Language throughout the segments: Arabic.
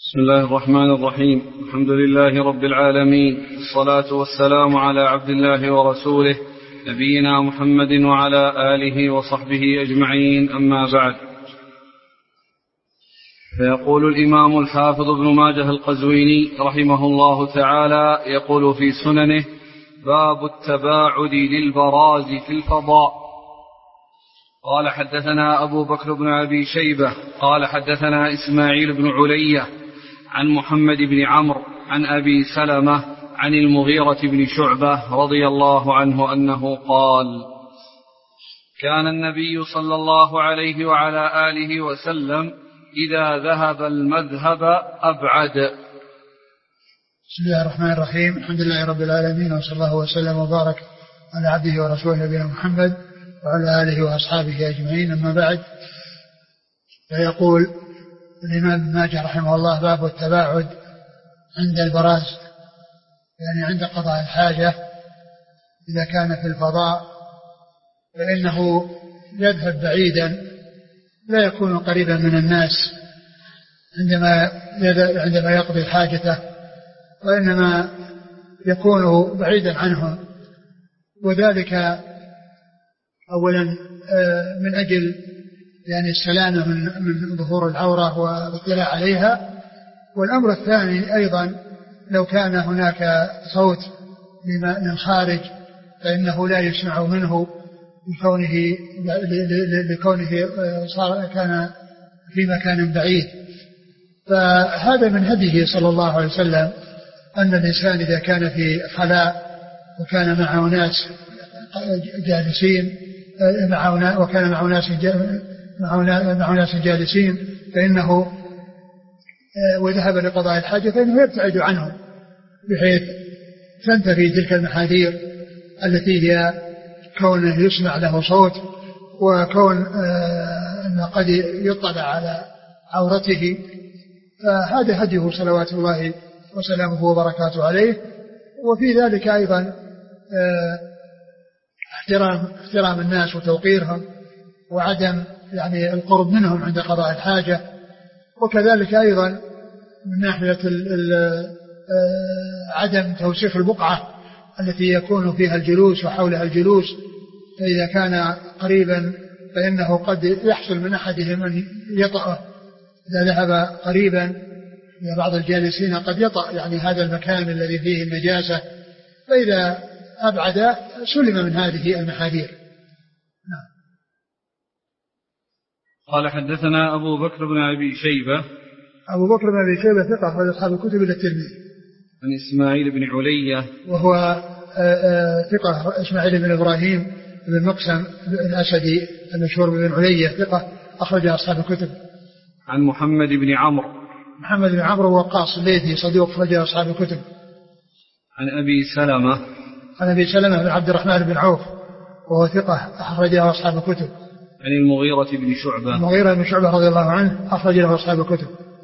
بسم الله الرحمن الرحيم. الحمد لله رب العالمين، الصلاة والسلام على عبد الله ورسوله نبينا محمد وعلى آله وصحبه أجمعين، أما بعد. فيقول الإمام الحافظ ابن ماجه القزويني رحمه الله تعالى، يقول في سننه: باب التباعد للبراز في الفضاء. قال: حدثنا أبو بكر بن أبي شيبة قال: حدثنا إسماعيل بن علية عن محمد بن عمرو عن أبي سلمة عن المغيرة بن شعبة رضي الله عنه أنه قال: كان النبي صلى الله عليه وعلى آله وسلم إذا ذهب المذهب أبعد. بسم الله الرحمن الرحيم. الحمد لله رب العالمين، وصلى الله وسلم وبارك على عبده ورسوله نبينا محمد وعلى آله وأصحابه أجمعين، أما بعد. فيقول الإمام ابن ماجه رحمه الله: باب التباعد عند البراز، يعني عند قضاء الحاجة. إذا كان في الفضاء فإنه يذهب بعيدا، لا يكون قريبا من الناس عندما يقضي حاجته، وإنما يكون بعيدا عنهم، وذلك أولا من أجل يعني السلامة من ظهور العورة والاطلاع عليها. والأمر الثاني أيضا، لو كان هناك صوت من خارج فإنه لا يسمع منه لكونه كان في مكان بعيد. فهذا من هديه صلى الله عليه وسلم، أن الإنسان إذا كان في خلاء وكان معه ناس جالسين وكان معه ناس جالسين فإنه وذهب لقضاء الحاجة فإنه يبتعد عنهم، بحيث تنتفي تلك المحاذير التي هي كونه يسمع له صوت، وكون أنه قد يطلع على عورته. فهذا هديه صلوات الله وسلامه وبركاته عليه. وفي ذلك أيضا احترام الناس وتوقيرهم، وعدم يعني القرب منهم عند قضاء الحاجة. وكذلك أيضا من ناحية عدم توسيخ البقعة التي يكون فيها الجلوس وحولها الجلوس. فإذا كان قريبا فإنه قد يحصل من أحدهم أن يطأه، إذا ذهب قريبا بعض الجالسين قد يطأ يعني هذا المكان الذي فيه النجاسة، فإذا أبعد سلم من هذه المحاذير. نعم. قال: حدثنا أبو بكر بن أبي شيبة. أبو بكر بن أبي شيبة ثقة أخرج أصحاب الكتب إلا الترمذي. عن إسماعيل بن علية، وهو ثقة إسماعيل بن إبراهيم بن مقسم الأسدي المشهور بن علية، ثقة أخرج أصحاب الكتب. عن محمد بن عمرو. محمد بن عمرو وقاص الليثي صدوق أخرج أصحاب الكتب. عن أبي سلمة. عن أبي سلمة بن عبد الرحمن بن عوف وهو ثقة أخرجه أصحاب الكتب. عن المغيرة بن شعبة. المغيرة بن شعبة رضي الله عنه أخرج له أصحاب الكتب.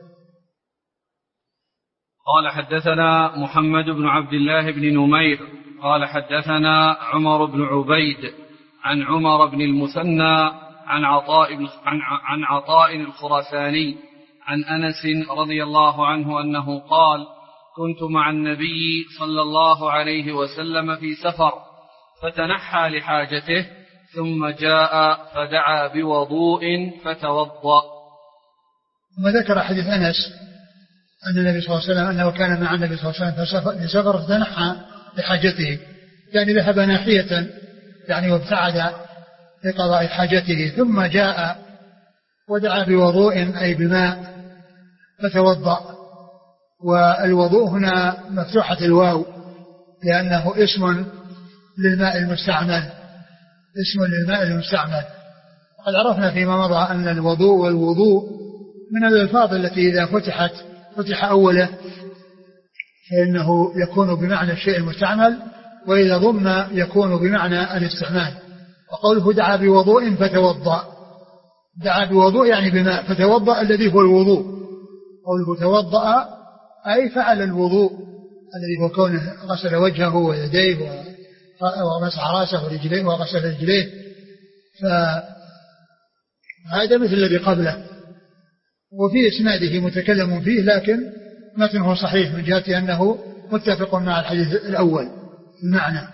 قال: حدثنا محمد بن عبد الله بن نمير قال: حدثنا عمر بن عبيد عن عمر بن المثنى عن عطاء الخراساني عن أنس رضي الله عنه أنه قال: كنت مع النبي صلى الله عليه وسلم في سفر، فتنحى لحاجته ثم جاء فدعا بوضوء فتوضأ. وذكر حديث أنس أن النبي صلى الله عليه وسلم أنه كان مع النبي صلى الله عليه وسلم في سفر فتنحى لحاجته، يعني ذهب ناحية يعني وابتعد لقضاء حاجته، ثم جاء ودعا بوضوء أي بماء فتوضأ. والوضوء هنا مفتوحة الواو، لأنه اسم للماء المستعمل، اسم للماء المستعمل. وقد عرفنا فيما مضى أن الوضوء والوضوء من الألفاظ التي إذا فتح أوله فإنه يكون بمعنى الشيء المستعمل، وإذا ضم يكون بمعنى الاستعمال. وقوله دعا بوضوء فتوضأ، دعا بوضوء يعني بماء، فتوضأ الذي هو الوضوء. قوله توضأ أي فعل الوضوء الذي هو كونه غسل وجهه ويديه ومسح راسه ورجليه وغسل رجليه. فهذا مثل الذي قبله. وفي إسناده متكلم فيه، لكن متنه صحيح من جهة أنه متفق مع الحديث الأول المعنى.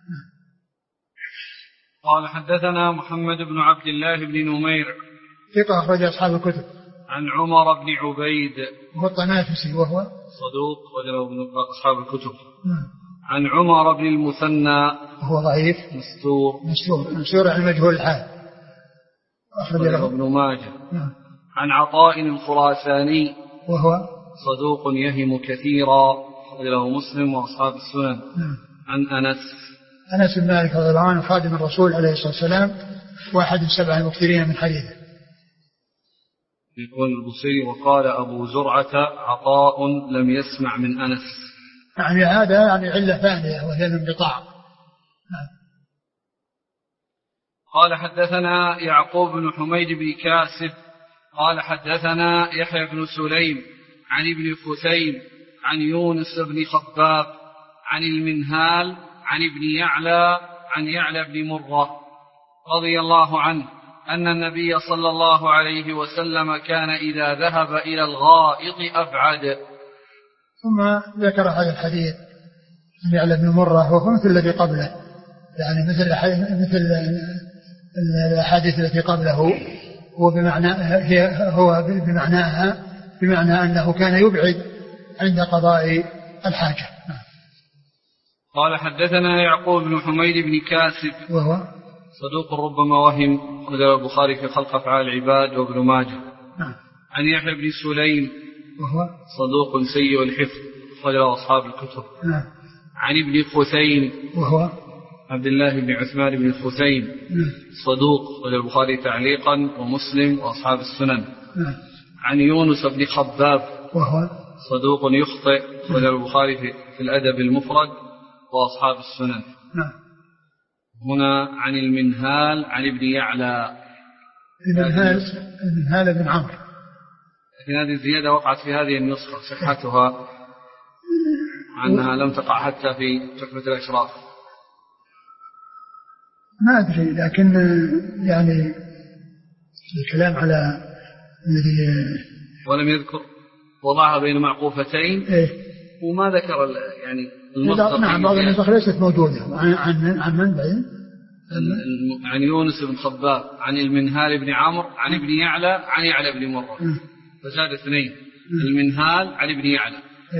قال حدثنا محمد بن عبد الله بن نمير ثقة أخرج أصحاب الكتب. عن عمر بن عبيد وهو الطنافسي وهو صدوق وله أصحاب الكتب. عن عمر بن المثنى وهو ضعيف مستور عن مجهول الحال أخرج له ابن ماجه. عن عطاء الخراساني وهو صدوق يهم كثيرا أخرج له مسلم وأصحاب السنن. عن أنس بن مالك رضي الله عنه خادم الرسول عليه الصلاة والسلام واحد من 7 المكثرين من حديثه. يقول البصيري وقال أبو زرعة عطاء لم يسمع من أنس. يعني هذا يعني علة ثانية وهي الانقطاع. قال حدثنا يعقوب بن حميد بن كاسب قال حدثنا يحيى بن سليم عن ابن خثيم عن يونس بن خباب عن المنهال عن ابن يعلى عن يعلى بن مرة رضي الله عنه أن النبي صلى الله عليه وسلم كان إذا ذهب إلى الغائط أبعد. ثم ذكر هذا الحديث عن يعلى بن مرة وهو مثل الذي قبله، يعني مثل الأحاديث التي قبله، هو بمعنى أنه كان يبعد عند قضاء الحاجة. قال حدثنا يعقوب بن حميد بن كاسب وهو صدوق ربما وهم أخرجه البخاري في خلق أفعال العباد وابن ماجه. عن يحيى بن سليم وهو صدوق سيء الحفظ أخرجه أصحاب الكتب. عن ابن خثيم وهو عبد الله بن عثمان بن خثيم صدوق أخرجه البخاري تعليقا ومسلم وأصحاب السنن. عن يونس بن خباب وهو صدوق يخطئ أخرجه البخاري في الأدب المفرد وأصحاب السنن. هنا عن المنهال عن ابن يعلى المنهال بن عمرو، لكن هذه الزيادة وقعت في هذه النسخة صحتها عنها لم تقع حتى في تحفة الأشراف. ما أدري، لكن يعني الكلام على الذي ولم يذكر وضعها بين معقوفتين. وما ذكر يعني المصدر. نعم بعض النسخ ليست موجودة. عن من بعين؟ عن يونس بن خباب عن المنهال بن عمرو عن ابن يعلى عن يعلى بن مرة فزاد 2. المنهال عن ابن يعلى.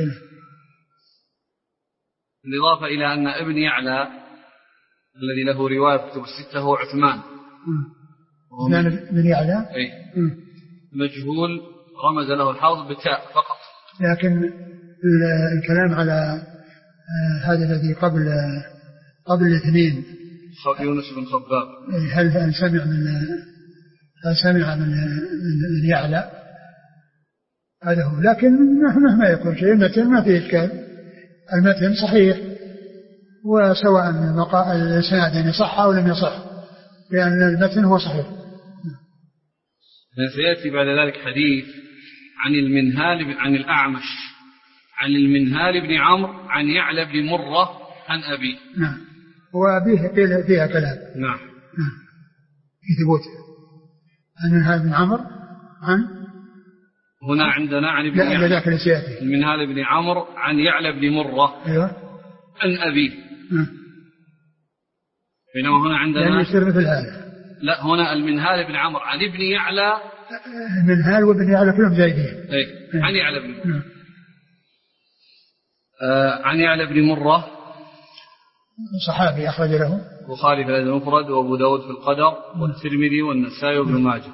بالإضافة إلى أن ابن يعلى الذي له رواية كتب الستة هو عثمان بن يعلى مجهول رمز له الحافظ بتاء فقط. لكن الكلام على هذا الذي قبل الاثنين يونس بن خباب هل سمع من يعلى هذا هو. لكن مهما يكون شيء المتن ما فيه إشكال، المتن صحيح، وسواء الإسناد يعني صح أو لم يصح، لأن المتن هو صحيح. سيأتي بعد ذلك حديث عن المنهال عن الأعمش عن المنهال بن عمرو عن يعلى بن مرة عن أبيه. نعم. وأبيه قيل فيها كلام. نعم. في ثبوته. المنهال بن عمرو عن هنا عندنا عن ابن يعلى المنهال بن عمرو عن يعلى بن مرة. أيوة. عن أبيه. بينما هنا عندنا يعني يصير مثل هذا. لا، هنا المنهال بن عمرو عن ابن يعلى. المنهال وابن يعلى كلهم زايدين. عن يعلى بن مرة. عن يعلى بن مرة صحابي أخرج له البخاري في الأدب المفرد وأبو داود في القدر والترمذي والنسائي وابن ماجه.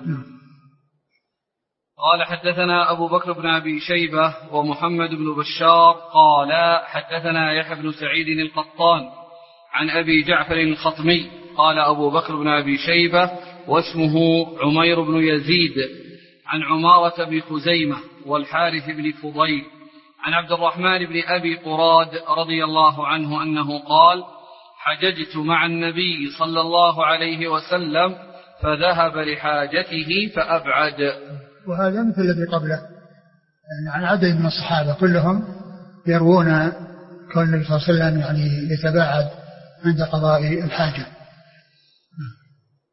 قال حدثنا أبو بكر بن أبي شيبة ومحمد بن بشار قال حدثنا يحيى بن سعيد القطان عن أبي جعفر الخطمي قال أبو بكر بن أبي شيبة واسمه عمير بن يزيد عن عمارة بن خزيمة والحارث بن فضيل عن عبد الرحمن بن أبي قراد رضي الله عنه أنه قال حججت مع النبي صلى الله عليه وسلم فذهب لحاجته فأبعد. وهذا مثل الذي قبله، يعني عن عدد من الصحابة كلهم يروون كون النبي صلى الله عليه وسلم يعني يتباعد عند قضاء الحاجة.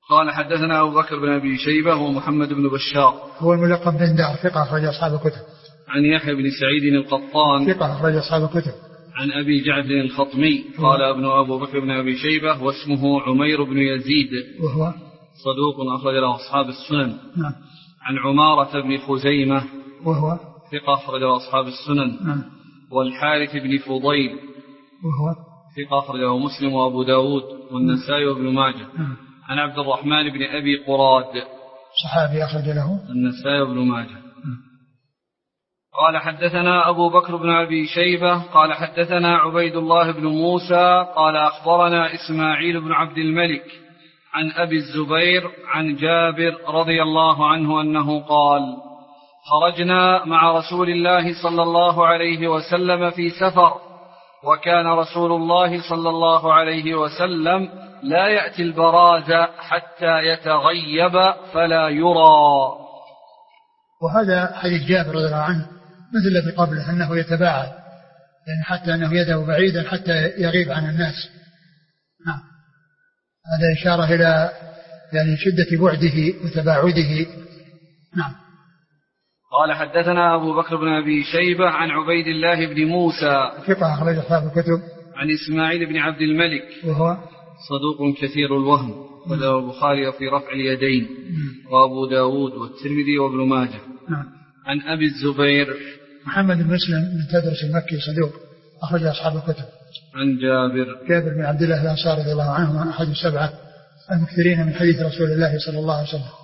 قال حدثنا أبو بكر بن أبي شيبة ومحمد بن بشار هو الملقب بن دار ثقة أخرج أصحاب الكتب. عن يحيى بن سعيد القطان ثقة أخرج أصحاب الكتب. عن أبي جعفر الخطمي قال ابن أبو بكر بن أبي شيبة واسمه عمير بن يزيد وهو صدوق أخرج له أصحاب السنن. نعم. عن عمارة بن خزيمة وهو ثقة أخرج له أصحاب السنن. نعم. والحارث بن فضيل وهو ثقة أخرج له مسلم وأبو داود والنسائي وابن ماجه. نعم. عن عبد الرحمن بن أبي قراد صحابي أخرج له النسائي وابن ماجه. قال حدثنا أبو بكر بن أبي شيبة قال حدثنا عبيد الله بن موسى قال أخبرنا إسماعيل بن عبد الملك عن أبي الزبير عن جابر رضي الله عنه أنه قال خرجنا مع رسول الله صلى الله عليه وسلم في سفر وكان رسول الله صلى الله عليه وسلم لا يأتي البراز حتى يتغيب فلا يرى. وهذا حديث جابر رضي الله عنه مثل الذي قبله أنه يتباعد يعني حتى أنه يذهب بعيدا حتى يغيب عن الناس. نعم. هذا إشارة إلى يعني شدة بعده وتباعده. نعم. قال حدثنا أبو بكر بن أبي شيبة عن عبيد الله بن موسى ثقة أخرج أصحاب الكتب. عن إسماعيل بن عبد الملك وهو صدوق كثير الوهم وله البخاري في رفع اليدين وأبو داود والترمذي وابن ماجه. عن أبي الزبير محمد بن مسلم بن تدرس المكي صدوق أخرج أصحاب الكتب. عن جابر بن عبد الله الأنصاري رضي الله عنه أحد السبعة المكثرين من حديث رسول الله صلى الله عليه وسلم.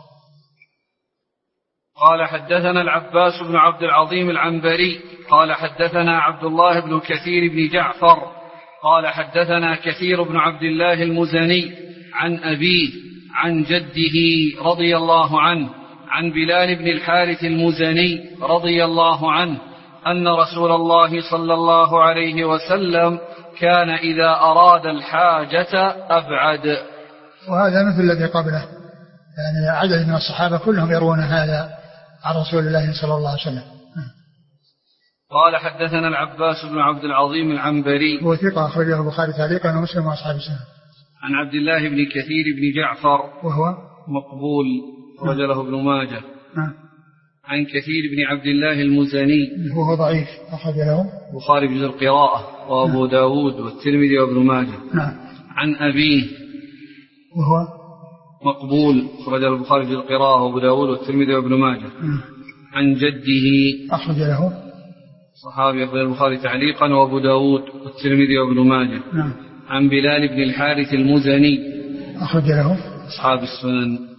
قال حدثنا العباس بن عبد العظيم العنبري قال حدثنا عبد الله بن كثير بن جعفر قال حدثنا كثير بن عبد الله المزني عن أبيه عن جده رضي الله عنه عن بلال بن الحارث المزني رضي الله عنه أن رسول الله صلى الله عليه وسلم كان إذا أراد الحاجة أبعد. وهذا مثل الذي قبله يعني عدد من الصحابة كلهم يروون هذا عن رسول الله صلى الله عليه وسلم. قال حدثنا العباس بن عبد العظيم العنبري هو ثقة أخرجه البخاري تعليقا ومسلم وأصحاب السنة. عن عبد الله بن كثير بن جعفر وهو مقبول أخرج له ابن ماجه. عن كثير بن عبد الله المزني وهو ضعيف أخرج له البخاري بجزء القراءة وأبو داود والترمذي وابن ماجه. عن أبيه وهو مقبول أخرج له البخاري بجزء القراءة وأبو داود والترمذي وابن ماجه. عن جده أخرج له صحابي أخرج البخاري تعليقا وأبو داود والترمذي وابن ماجه. عن بلال بن الحارث المزني أخرج له أصحاب السنن.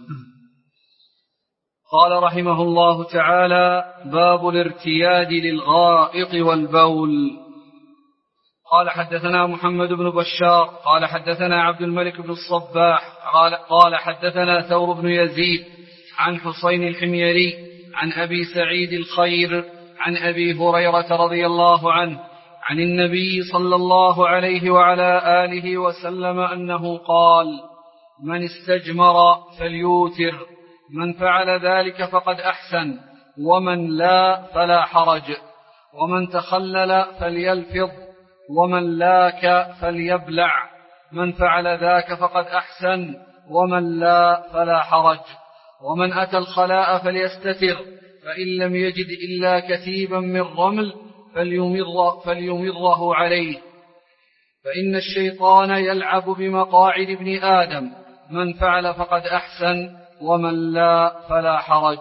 قال رحمه الله تعالى باب الارتياد للغائط والبول. قال حدثنا محمد بن بشار قال حدثنا عبد الملك بن الصباح قال حدثنا ثور بن يزيد عن حسين الحميري عن أبي سعيد الخير عن أبي هريرة رضي الله عنه عن النبي صلى الله عليه وعلى آله وسلم أنه قال من استجمر فليوتر من فعل ذلك فقد أحسن ومن لا فلا حرج ومن تخلل فليلفظ ومن لاك فليبلع من فعل ذاك فقد أحسن ومن لا فلا حرج ومن أتى الخلاء فليستتر فإن لم يجد إلا كثيبا من رمل فليمره عليه فإن الشيطان يلعب بمقاعد ابن آدم من فعل فقد أحسن ومن لا فلا حرج.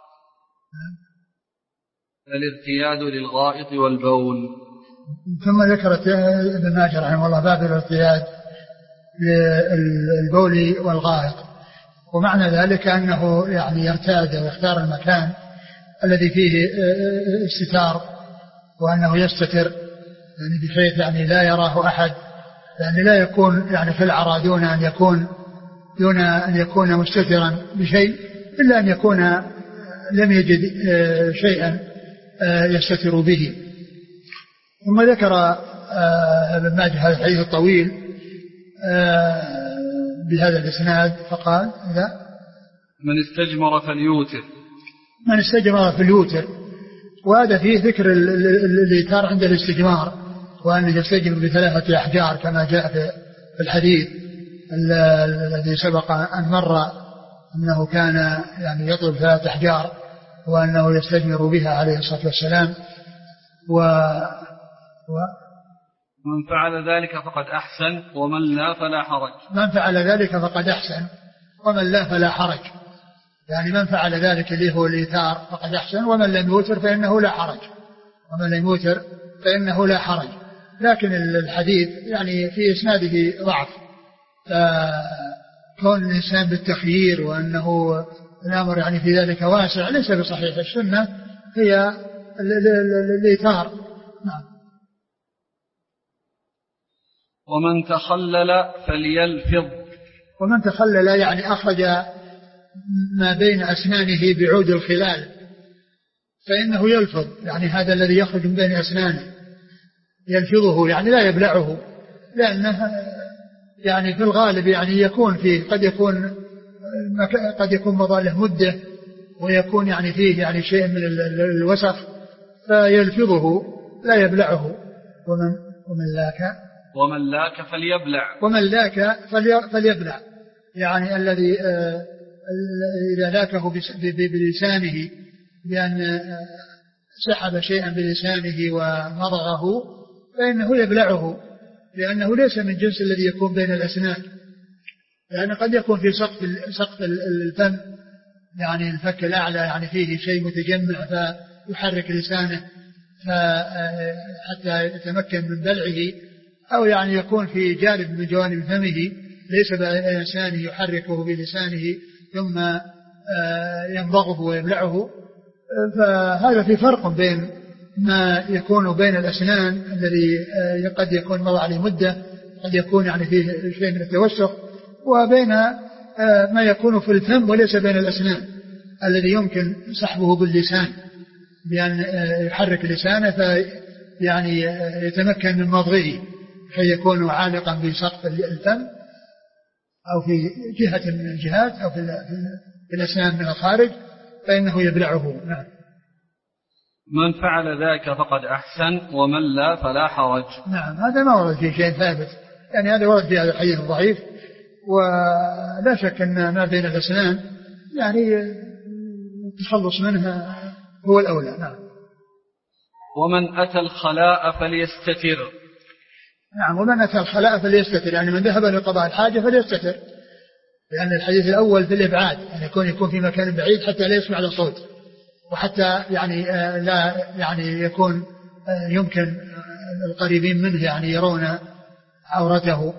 الارتياد للغائط والبول. ثم ذكرت ابن ماجه رحمه الله باب الارتياد للبول والغائط ومعنى ذلك أنه يعني يرتاد ويختار المكان الذي فيه استتار وأنه يستتر يعني بحيث يعني لا يراه أحد يعني لا يكون يعني في العرى دون أن يكون مستترا بشيء إلا أن يكون لم يجد شيئا يستتر به. ثم ذكر ابن ماجه هذا الحديث الطويل بهذا الإسناد فقال من استجمر فليوتر من استجمر فليوتر وهذا فيه ذكر الإيتار عند الاستجمار وأن يستجمر ب3 أحجار كما جاء في الحديث الذي سبق أن مر أنه كان يعني يطلب 3 أحجار وأنه يستجمر بها عليه الصلاة والسلام. من فعل ذلك فقد أحسن ومن لا فلا حرج. من فعل ذلك فقد أحسن ومن لا فلا حرج، يعني من فعل ذلك اللي هو الإيثار فقد أحسن، ومن لم يوتر فإنه لا حرج، ومن لم يوتر فإنه لا حرج. لكن الحديث يعني في إسناده ضعف، كون الإنسان بالتخيير وأنه الأمر يعني في ذلك واسع ليس بصحيح. السنة هي الإيثار. نعم. ومن تخلل فليلفظ. ومن تخلل يعني أخرج ما بين أسنانه بعود الخلال فإنه يلفظ، يعني هذا الذي يخرج من بين أسنانه يلفظه، يعني لا يبلعه، لأنه يعني في الغالب يعني يكون فيه قد يكون مضى له مدة ويكون يعني فيه يعني شيء من الوسخ فيلفظه لا يبلعه. ومن لاك فليبلع، يعني الذي إذا لاكه بلسانه بأن سحب شيئا بلسانه ومضغه فإنه يبلعه، لأنه ليس من جنس الذي يكون بين الأسنان، لأن قد يكون في سقف الفم يعني الفك الأعلى يعني فيه شيء متجمع فيحرك لسانه حتى يتمكن من بلعه، أو يعني يكون في جانب من جوانب فمه ليس بلسانه يحركه بلسانه ثم يمضغه ويبلعه. فهذا في فرق بين ما يكون بين الأسنان الذي قد يكون مضى عليه مدة قد يكون يعني فيه شيء من التوسخ، وبين ما يكون في الفم وليس بين الأسنان الذي يمكن سحبه باللسان بأن يحرك لسانه يعني يتمكن من مضغه فيكون عالقا بسقف الفم أو في جهة من الجهات أو في الأسنان من الخارج فإنه يبلعه. نعم. من فعل ذلك فقد أحسن ومن لا فلا حرج. نعم، هذا ما ورد فيه شيء ثابت، يعني هذا ورد في هذا الحديث ضعيف، ولا شك أن ما بين الأسنان يعني التخلص منها هو الأولى. نعم. ومن أتى الخلاء فليستتر. نعم، ومن أتى الخلاء فليستتر، يعني من ذهب لقضاء الحاجة فليستتر، لأن الحديث الأول في الإبعاد، يعني يكون في مكان بعيد حتى لا يسمع الصوت، وحتى يعني لا يعني يكون يمكن القريبين منه يعني يرون عورته،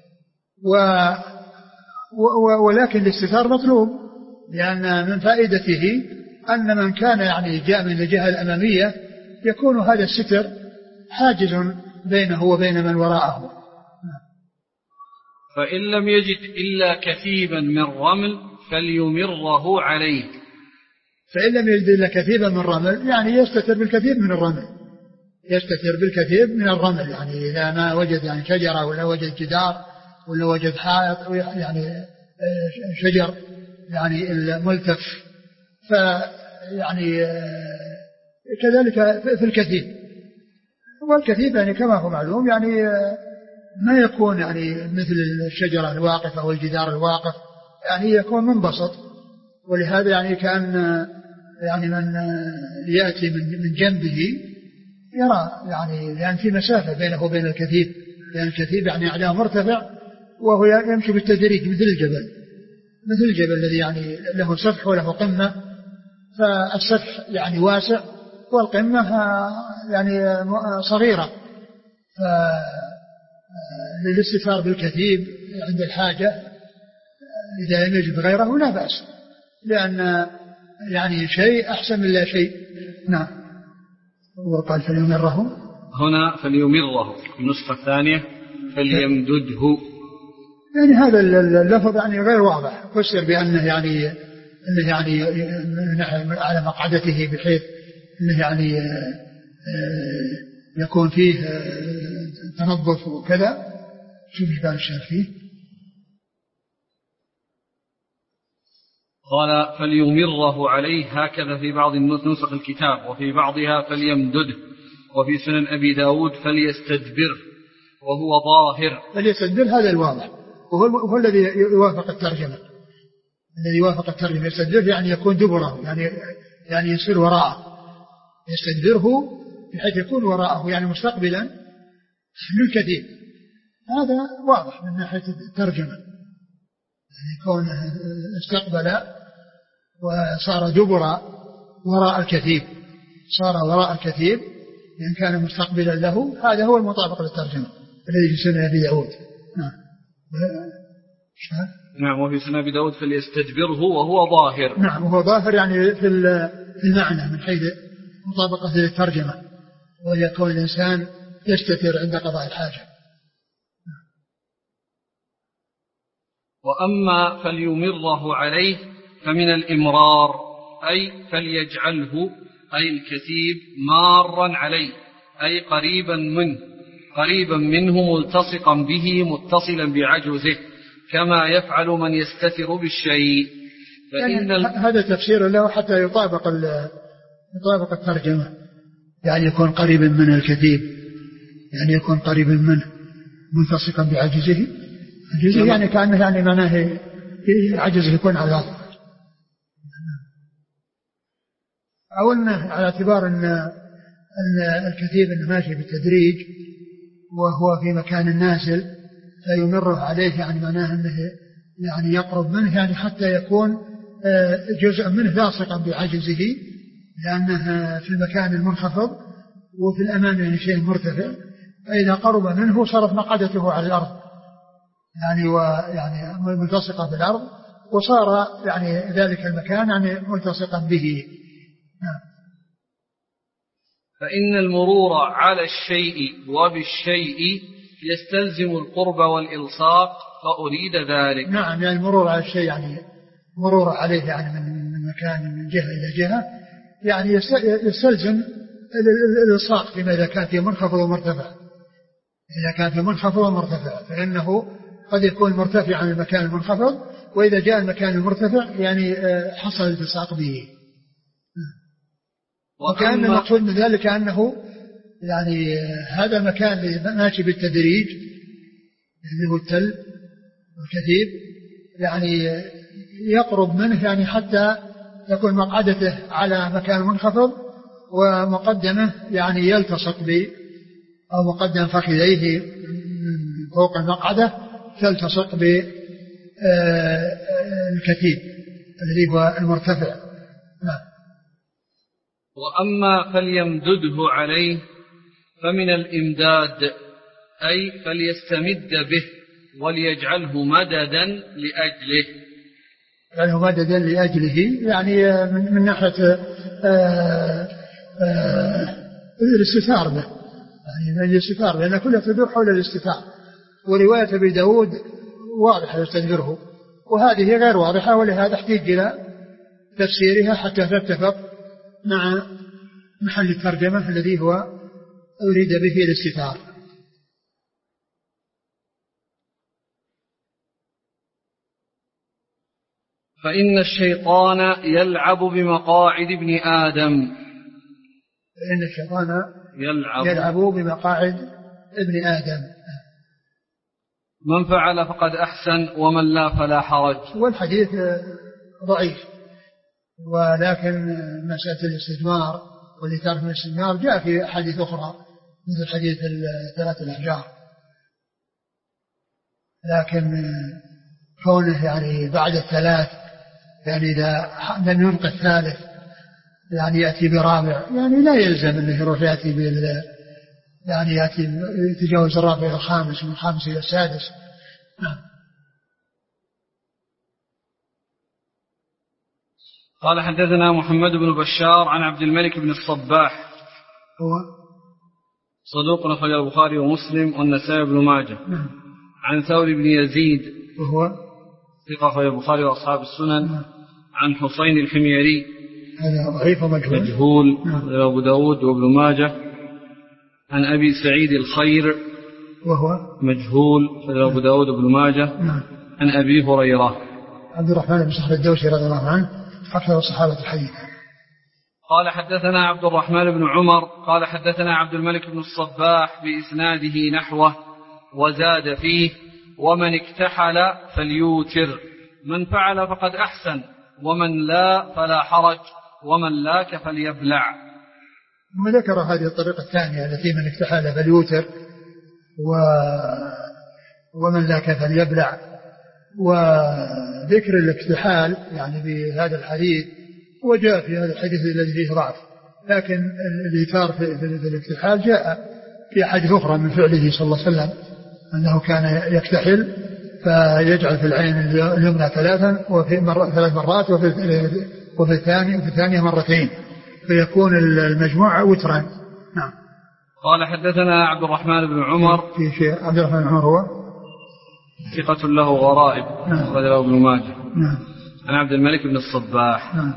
ولكن الاستتار مطلوب، لأن من فائدته أن من كان يعني جاء من الجهة الأمامية يكون هذا الستر حاجز بينه وبين من وراءه. فإن لم يجد إلا كثيبا من رمل فليمره عليه. فإن لم يجد إلا كثيبا من رمل يعني يستتر بالكثير من الرمل، يستتر بالكثير من الرمل، يعني إذا ما وجد يعني شجرة ولا وجد جدار ولا وجد حائط يعني شجر يعني الملتف، فيعني كذلك في الكثيب. والكثيب يعني كما هو معلوم يعني ما يكون يعني مثل الشجرة الواقفة أو الجدار الواقف، يعني يكون منبسط، ولهذا يعني كان يعني من يأتي من جنبه يرى يعني لأن في مسافة بينه وبين الكثيب، لأن الكثيب يعني أعلاه مرتفع وهو يمشي بالتدريج مثل الجبل الذي يعني له سفح وله قمة، فالسفح يعني واسع والقمة يعني صغيرة، للاستتار بالكثيب عند الحاجة إذا لم يجد غيره لا بأس، لأن يعني شيء أحسن من لا شيء. نعم. وقال فليمره، هنا فليمره، النسخة الثانية فليمدده، يعني هذا اللفظ يعني غير واضح، فسر بأنه يعني على مقعدته بحيث أنه يعني يكون فيه تنظف وكذا. شوف ايش قال الشيخ فيه. قال فليمره عليه هكذا في بعض نسخ الكتاب، وفي بعضها فليمدده، وفي سنن أبي داود فليستدبر وهو ظاهر. فليستدبر هذا الواضح، وهو الذي يوافق الترجمة، الذي يوافق الترجمة. يستدبره يعني يكون دبره، يعني يصير وراءه، يستدبره بحيث يكون وراءه يعني مستقبلا للكثير. هذا واضح من ناحية الترجمة، يعني يكون استقبل وصار دبر وراء الكثير، صار وراء الكثير إن كان مستقبلا له. هذا هو المطابق للترجمة الذي في سنن أبي داود. نعم. وفي سنن أبي داود فليستدبره وهو ظاهر. نعم، وهو ظاهر يعني في المعنى من حيث مطابقة للترجمة، ويكون الإنسان يستتر عند قضاء الحاجة. وأما فليمره عليه فمن الإمرار، أي فليجعله أي الكتيب مارا عليه، أي قريبا منه ملتصقا به متصلا بعجزه، كما يفعل من يستتر بالشيء. يعني هذا تفسير له حتى يطابق الترجمة، يعني يكون قريبا من الكتيب، يعني يكون قريبا منه ملتصقا بعجزه. يعني كأنه يعني معناه عجزه يكون على الأرض، أو أنه على اعتبار أن الكتيب أنه ماشي بالتدريج وهو في مكان نازل فيمره عليه، يعني معناه أنه يعني يقرب منه، يعني حتى يكون جزء منه لاصقا بعجزه، لأنه في المكان المنخفض وفي الأمام يعني شيء مرتفع، فإذا قرب منه صارت مقعدته على الأرض، يعني ويعني ملتصقة بالأرض، وصار يعني ذلك المكان يعني ملتصقا به. فإن المرور على الشيء وبالشيء يستلزم القرب والإلصاق، فأريد ذلك. نعم، يعني المرور على الشيء يعني مرور عليه يعني من مكان من جهة إلى جهة، يعني يستلزم الإلصاق فيما إذا كان في منخفض ومرتفع. إذا كان في منخفض ومرتفع فإنه قد يكون مرتفع عن المكان المنخفض، وإذا جاء المكان المرتفع يعني حصل الالتصاق به. وكان المقصود من ذلك أنه يعني هذا المكان اللي ماشي بالتدريج اللي هو التل والكثيب، يعني يقرب منه يعني حتى يكون مقعدته على مكان منخفض، ومقدمه يعني يلتصق به، أو مقدم فخذيه فوق المقعدة تلتصق بالكثيب الذي هو المرتفع. وأما فليمدده عليه فمن الإمداد، أي فليستمد به وليجعله مددا لأجله. يعني مددا لأجله يعني من ناحية الاستثار به، يعني من الاستثار، لأن كلها تدور حول الاستثار. ورواية أبي داود واضحة يستدبره، وهذه غير واضحة، ولهذا احتاج إلى تفسيرها حتى تتفق مع محل الترجمة الذي هو أريد به الاستثار. فإن الشيطان يلعب بمقاعد ابن آدم. فإن الشيطان يلعب بمقاعد ابن آدم. من فعل فقد أحسن ومن لا فلا حرج. والحديث ضعيف، ولكن مسألة الاستثمار والإثارة من الاستثمار جاء في أحاديث أخرى مثل حديث ثلاث الأحجار، لكن كونه يعني بعد الثلاث يعني إذا لم ينقى الثالث يعني يأتي برابع، يعني لا يلزم أنه يروح يأتي يعني يأتي يتجاوز الرابع إلى الخامس ومن الخامس إلى السادس. قال حدثنا محمد بن بشار عن عبد الملك بن الصباح، هو صدوق أخرج البخاري ومسلم والنسائي بن ماجه. عن ثور بن يزيد وهو ثقة أخرج البخاري وأصحاب السنن. عن حسين الحميري هذا ضعيف مجهول أبو داود وابن ماجه. عن أبي سعيد الخير وهو مجهول أبو داود وابن ماجه. عن أبي هريرة عبد الرحمن بن صخر الدوسي رضي الله عنه أكثر الصحابة الحديث. قال حدثنا عبد الرحمن بن عمر قال حدثنا عبد الملك بن الصباح بإسناده نحوه، وزاد فيه ومن اكتحل فليوتر، من فعل فقد أحسن، ومن لا فلا حرج، ومن لاك فليبلع. ثم ذكر هذه الطريقة الثانية التي من اكتحل فليوتر ومن لاك فليبلع. وذكر الاكتحال يعني بهذا الحديث وجاء في هذا الحديث الذي فيه ضعف، لكن الإيثار في الاكتحال جاء في أحاديث أخرى من فعله صلى الله عليه وسلم أنه كان يكتحل فيجعل في العين اليمنى 3 مرات وفي الثانية مرتين فيكون المجموع وترا. نعم. قال حدثنا عبد الرحمن بن عمر. في شيء عبد الرحمن بن عمر هو ثقة له غرائب. نعم. أخرج له ابن ماجه. نعم. عن عبد الملك بن الصباح. نعم.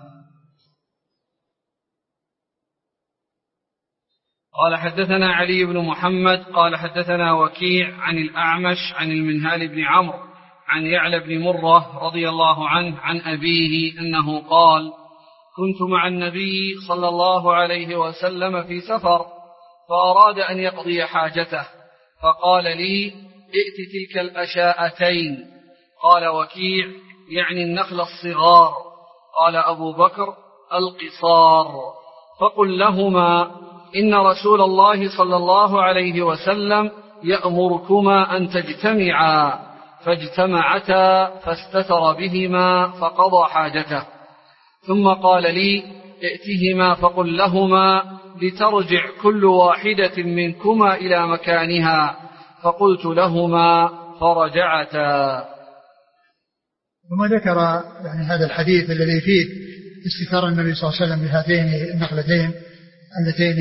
قال حدثنا علي بن محمد قال حدثنا وكيع عن الأعمش عن المنهال بن عمرو عن يعلى بن مرة رضي الله عنه عن أبيه أنه قال: كنت مع النبي صلى الله عليه وسلم في سفر فأراد أن يقضي حاجته فقال لي: ائت تلك الأشاءتين. قال وكيع: يعني النخل الصغار. قال أبو بكر: القصار. فقل لهما: إن رسول الله صلى الله عليه وسلم يأمركما أن تجتمعا. فاجتمعتا فاستتر بهما فقضى حاجته. ثم قال لي: ائتهما فقل لهما لترجع كل واحدة منكما إلى مكانها. فقلت لهما فرجعتا. ثم ذكر يعني هذا الحديث الذي فيه استثار النبي صلى الله عليه وسلم بهاتين النخلتين اللتين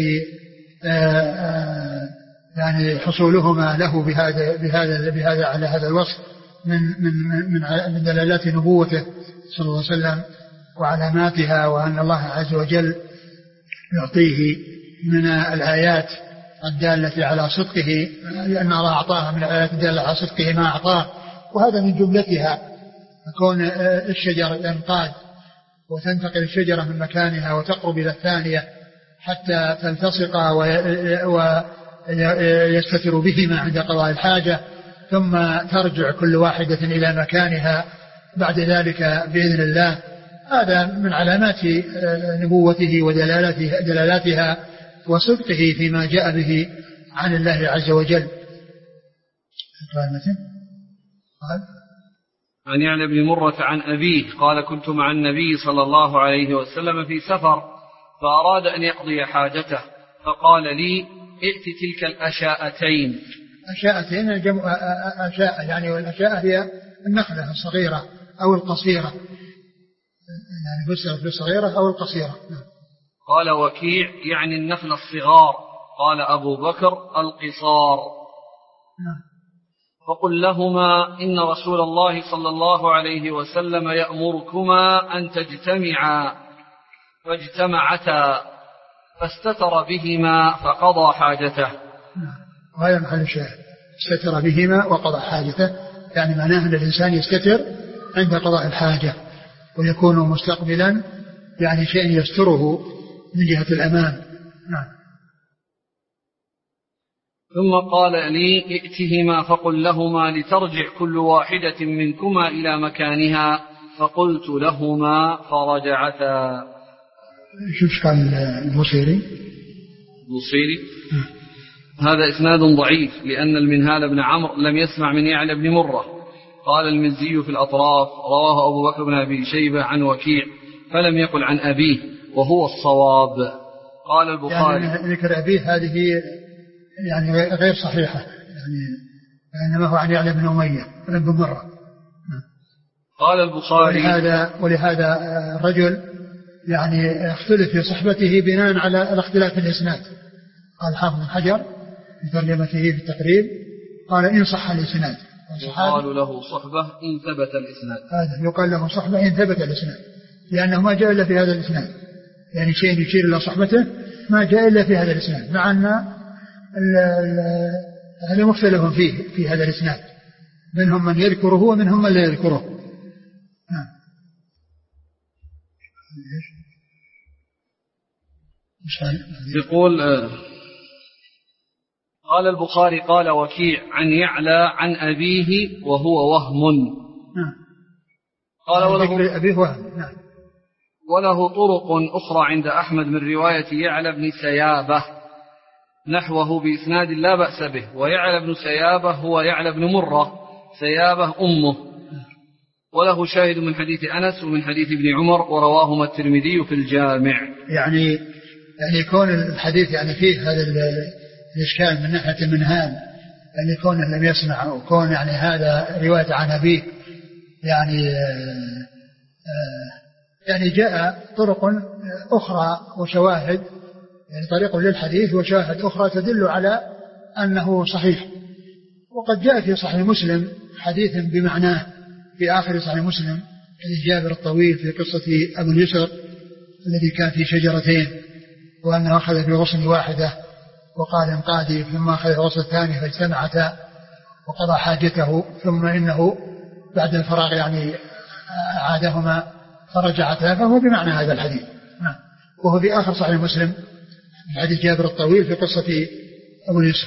يعني حصولهما له بهذا على هذا الوصف من دلالات نبوته صلى الله عليه وسلم وعلاماتها، وأن الله عز وجل يعطيه من الآيات الدالة على صدقه، لأن الله أعطاها من الآيات الدالة على صدقه ما أعطاه، وهذا من جملتها كون الشجر ينقاد وتنتقل الشجرة من مكانها وتقرب إلى الثانية حتى تلتصق ويستتر بهما عند قضاء الحاجة، ثم ترجع كل واحدة إلى مكانها بعد ذلك بإذن الله. هذا من علامات نبوته ودلالاتها وصدقه فيما جاء به عن الله عز وجل. عن يعلى بن مرة عن أبيه قال: كنت مع النبي صلى الله عليه وسلم في سفر فأراد أن يقضي حاجته فقال لي: ائت تلك الأشاءتين. أشاءتين جمع أشاء، يعني والأشاء هي النخلة الصغيرة أو القصيرة، يعني فسرت بالصغيرة أو القصيرة. قال وكيع: يعني النخل الصغار. قال أبو بكر: القصار. فقل لهما: إن رسول الله صلى الله عليه وسلم يأمركما أن تجتمعا. فاجتمعتا فاستتر بهما فقضى حاجته. وهذا محل الشاهد، استتر بهما وقضى حاجته، يعني معناه أن الإنسان يستتر عند قضاء الحاجة ويكون مستقبلا يعني شيء يستره من جهة الأمام. نعم. ثم قال لي: ائتهما فقل لهما لترجع كل واحدة منكما إلى مكانها. فقلت لهما فرجعتا. شوف قال البصيري. هذا إسناد ضعيف لأن المنهال بن عمرو لم يسمع من يعلى بن مرة. قال المزي في الأطراف: رواه أبو بكر بن أبي شيبة عن وكيع فلم يقل عن أبيه وهو الصواب. قال البخاري: يعني ذكر أبيه هذه يعني غير صحيحة، يعني إنما هو عن يعلى بن أمية بن مرة. قال البخاري: ولهذا الرجل يعني اختلف في صحبته بناء على الاختلاف الإسناد. قال حافظ بن حجر في ترجمته في التقريب قال: إن صح الإسناد. يقال له صحبة إن ثبت الإسناد. هذا يقال له صحبة إن ثبت الإسناد، لأنه ما جاء إلا في هذا الإسناد، يعني شيء يشير إلى صحبته ما جاء إلا في هذا الإسناد، مع أن هذا مختلف فيه في هذا الإسناد، منهم من يذكره ومنهم من لا يذكره. يقول: قال البخاري قال وكيع عن يعلى عن أبيه وهو وهم. قال وله أبيه وهم. وله طرق أخرى عند أحمد من رواية يعلى بن سيابة نحوه بإسناد لا بأس به. ويعلى بن سيابة هو يعلى بن مرة، سيابة أمه. وله شاهد من حديث أنس ومن حديث ابن عمر ورواهما الترمذي في الجامع. يعني يكون الحديث يعني فيه هذا الإشكال من ناحية المنهال، يعني كونه لم يسمع وكون يعني هذا رواية عن أبيه يعني جاء طرق أخرى وشواهد، يعني طريق للحديث وشواهد أخرى تدل على أنه صحيح. وقد جاء في صحيح مسلم حديث بمعناه في آخر صحيح مسلم حديث جابر الطويل في قصة أبو اليسر الذي كان في شجرتين، وأنه أخذ في غصن واحدة وقال انقادي، ثم أخذ الغصن الثاني فاجتمعتا وقضى حاجته، ثم إنه بعد الفراغ يعني عادهما فرجعتا، فهو بمعنى هذا الحديث. وهو في آخر صحيح مسلم حديث جابر الطويل في قصة أبو اليسر.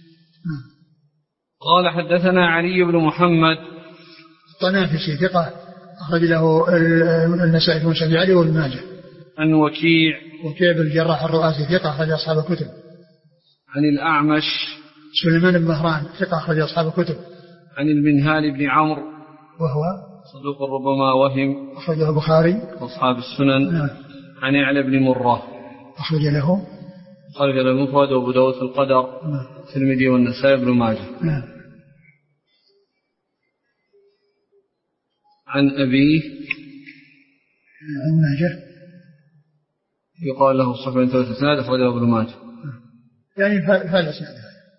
قال حدثنا علي بن محمد الطنافسي ثقة أخرج له النسائي في مسند علي وابن ماجه. عن وكيع بن الجراح الرؤاسي ثقة أخرج أصحاب الكتب. عن الأعمش سليمان بن مهران ثقة أخرج أصحاب الكتب. عن المنهال بن عمرو وهو صدوق ربما وهم أخرجه البخاري وأصحاب السنن. عن يعلى بن مرة أخرج له المفرد وأبو داود في القدر الترمذي والنسائي بن ماجه. عن أبيه عن ماجه يقال له صحيح بن ثلاث اسناد أخرجه ابن ماجه. يعني فالاسناد.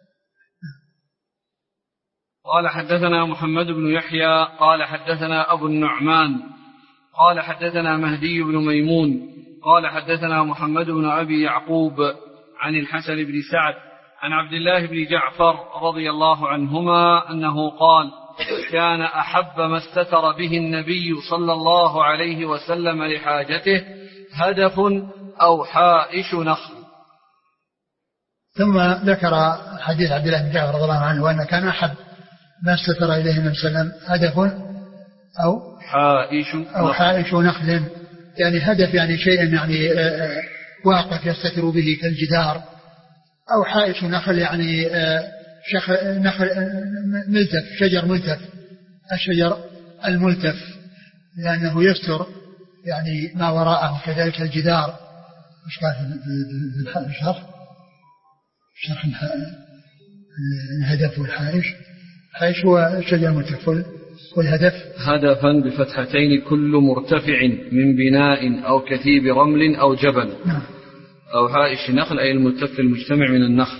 قال حدثنا محمد بن يحيى قال حدثنا أبو النعمان قال حدثنا مهدي بن ميمون قال حدثنا محمد بن أبي يعقوب عن الحسن بن سعد عن عبد الله بن جعفر رضي الله عنهما أنه قال كان أحب ما استتر به النبي صلى الله عليه وسلم لحاجته هدف أو حائش نخل. ثم ذكر حديث عبد الله بن جعفر رضي الله عنه وأن كان أحب ما استتر إليه النبي صلى الله عليه وسلم هدف أو حائش نخل، يعني هدف يعني شيء يعني واقف يستتر به كالجدار، أو حائش نخل يعني نخل ملتف، شجر ملتف، الشجر الملتف لأنه يستر يعني ما وراءه، كذلك الجدار. مش قال في شرح الهدف والحائش. الحائش هو الشجر الملتف، والهدف هدفا بفتحتين كل مرتفع من بناء أو كثيب رمل أو جبل. أو حائش نخل أي الملتف المجتمع من النخل.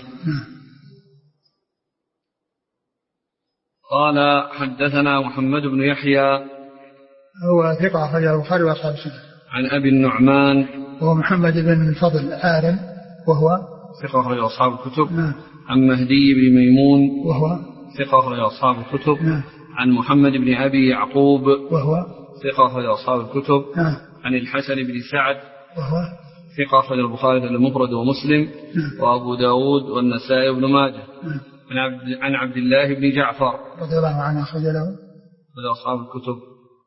قال حدثنا محمد بن يحيى هو ثقة أخرجه البخاري وأصحاب السنن. عن أبي النعمان وهو محمد بن الفضل عارم وهو ثقة أخرجه أصحاب الكتب. عن مهدي بن ميمون وهو ثقة أخرجه أصحاب الكتب. عن محمد بن أبي يعقوب وهو ثقة أخرجه أصحاب الكتب. عن الحسن بن سعد وهو ثقة أخرج البخاري المفرد ومسلم وأبو داود والنسائي بن ماجه. عن عبد الله بن جعفر رضي الله عنه أخرج له أصحاب الكتب.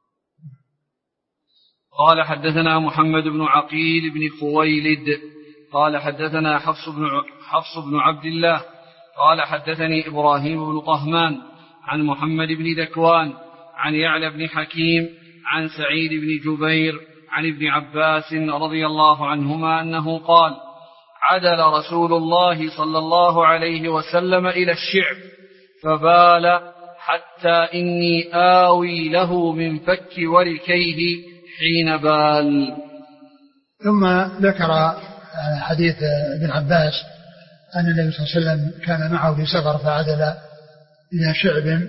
قال حدثنا محمد بن عقيل بن خويلد قال حدثنا حفص بن عبد الله قال حدثني إبراهيم بن طهمان عن محمد بن ذكوان عن يعلى بن حكيم عن سعيد بن جبير عن ابن عباس رضي الله عنهما أنه قال عدل رسول الله صلى الله عليه وسلم إلى الشعب فبال حتى إني آوي له من فك وركيه حين بال. ثم ذكر حديث ابن عباس أن النبي صلى الله عليه وسلم كان معه في سفر فعدل إلى شعب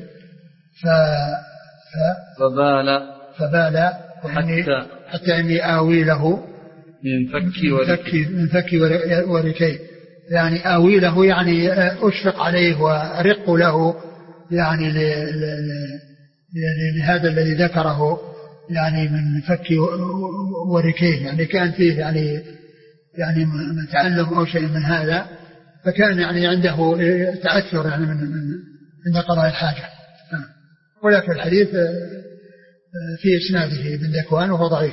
فبال حتى إني آوي له من فك وركيه، يعني آوي له يعني أشفق عليه وأرق له يعني لهذا الذي ذكره يعني من فك وركيه، يعني كان فيه يعني تعلم أو شيء من هذا، فكان يعني عنده تأثر يعني من قضاء الحاجة. ولكن الحديث في إسناده ابن ذكوان وهو ضعيف.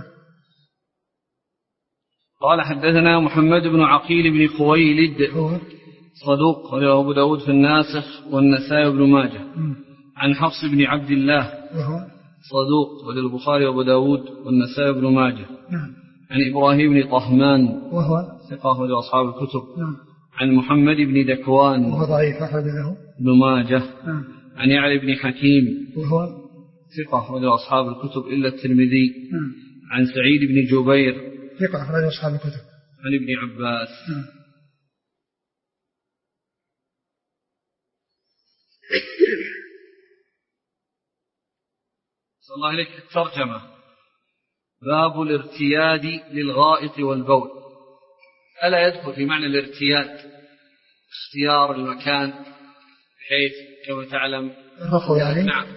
قال حدثنا محمد بن عقيل بن خويلد صدوق رواه أبو داود في الناسخ والنسائي بن ماجه عن حفص بن عبد الله صدوق وللبخاري وأبو داود والنسائي بن ماجه عن إبراهيم بن طهمان وهو ثقة لأصحاب الكتب عن محمد بن ذكوان وهو ضعيف أخرج له ابن ماجه عن يعلى بن حكيم وهو ثقة لأصحاب الكتب إلا الترمذي عن سعيد بن جبير ثقة أخرج أصحاب الكتب عن ابن عباس. صلى الله عليك. الترجمة: باب الارتياد للغائط والبول. ألا يدخل في معنى الارتياد اختيار المكان بحيث كما تعلم الرفو يعني؟ نعم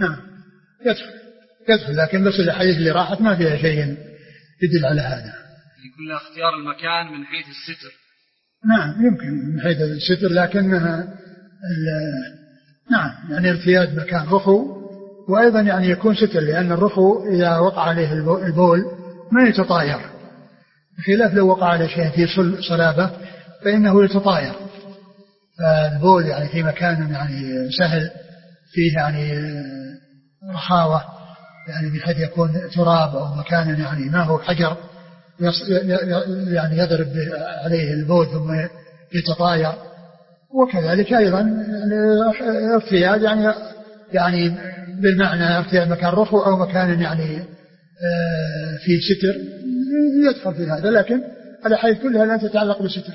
يدخل لكن بس الحديث اللي راحت ما فيها شيء يدل على هذا. يكون اختيار المكان من حيث الستر. نعم يمكن من حيث الستر لكنها نعم يعني ارتياد مكان رفو، وأيضا يعني يكون ستر، لأن الرفو إذا وقع عليه البول ما يتطاير، بخلاف لو وقع على شيء في صلابة فإنه يتطاير. فالبول يعني في مكان يعني سهل فيه يعني رخاوة، يعني بحيث يكون تراب أو مكان يعني ما هو حجر يعني يضرب عليه البول ثم يتطاير. وكذلك أيضا الارتياد يعني بالمعنى ارتياد مكان رفو أو مكان يعني فيه ستر يدخل في هذا، لكن الأحاديث كلها لا تتعلق بالستر.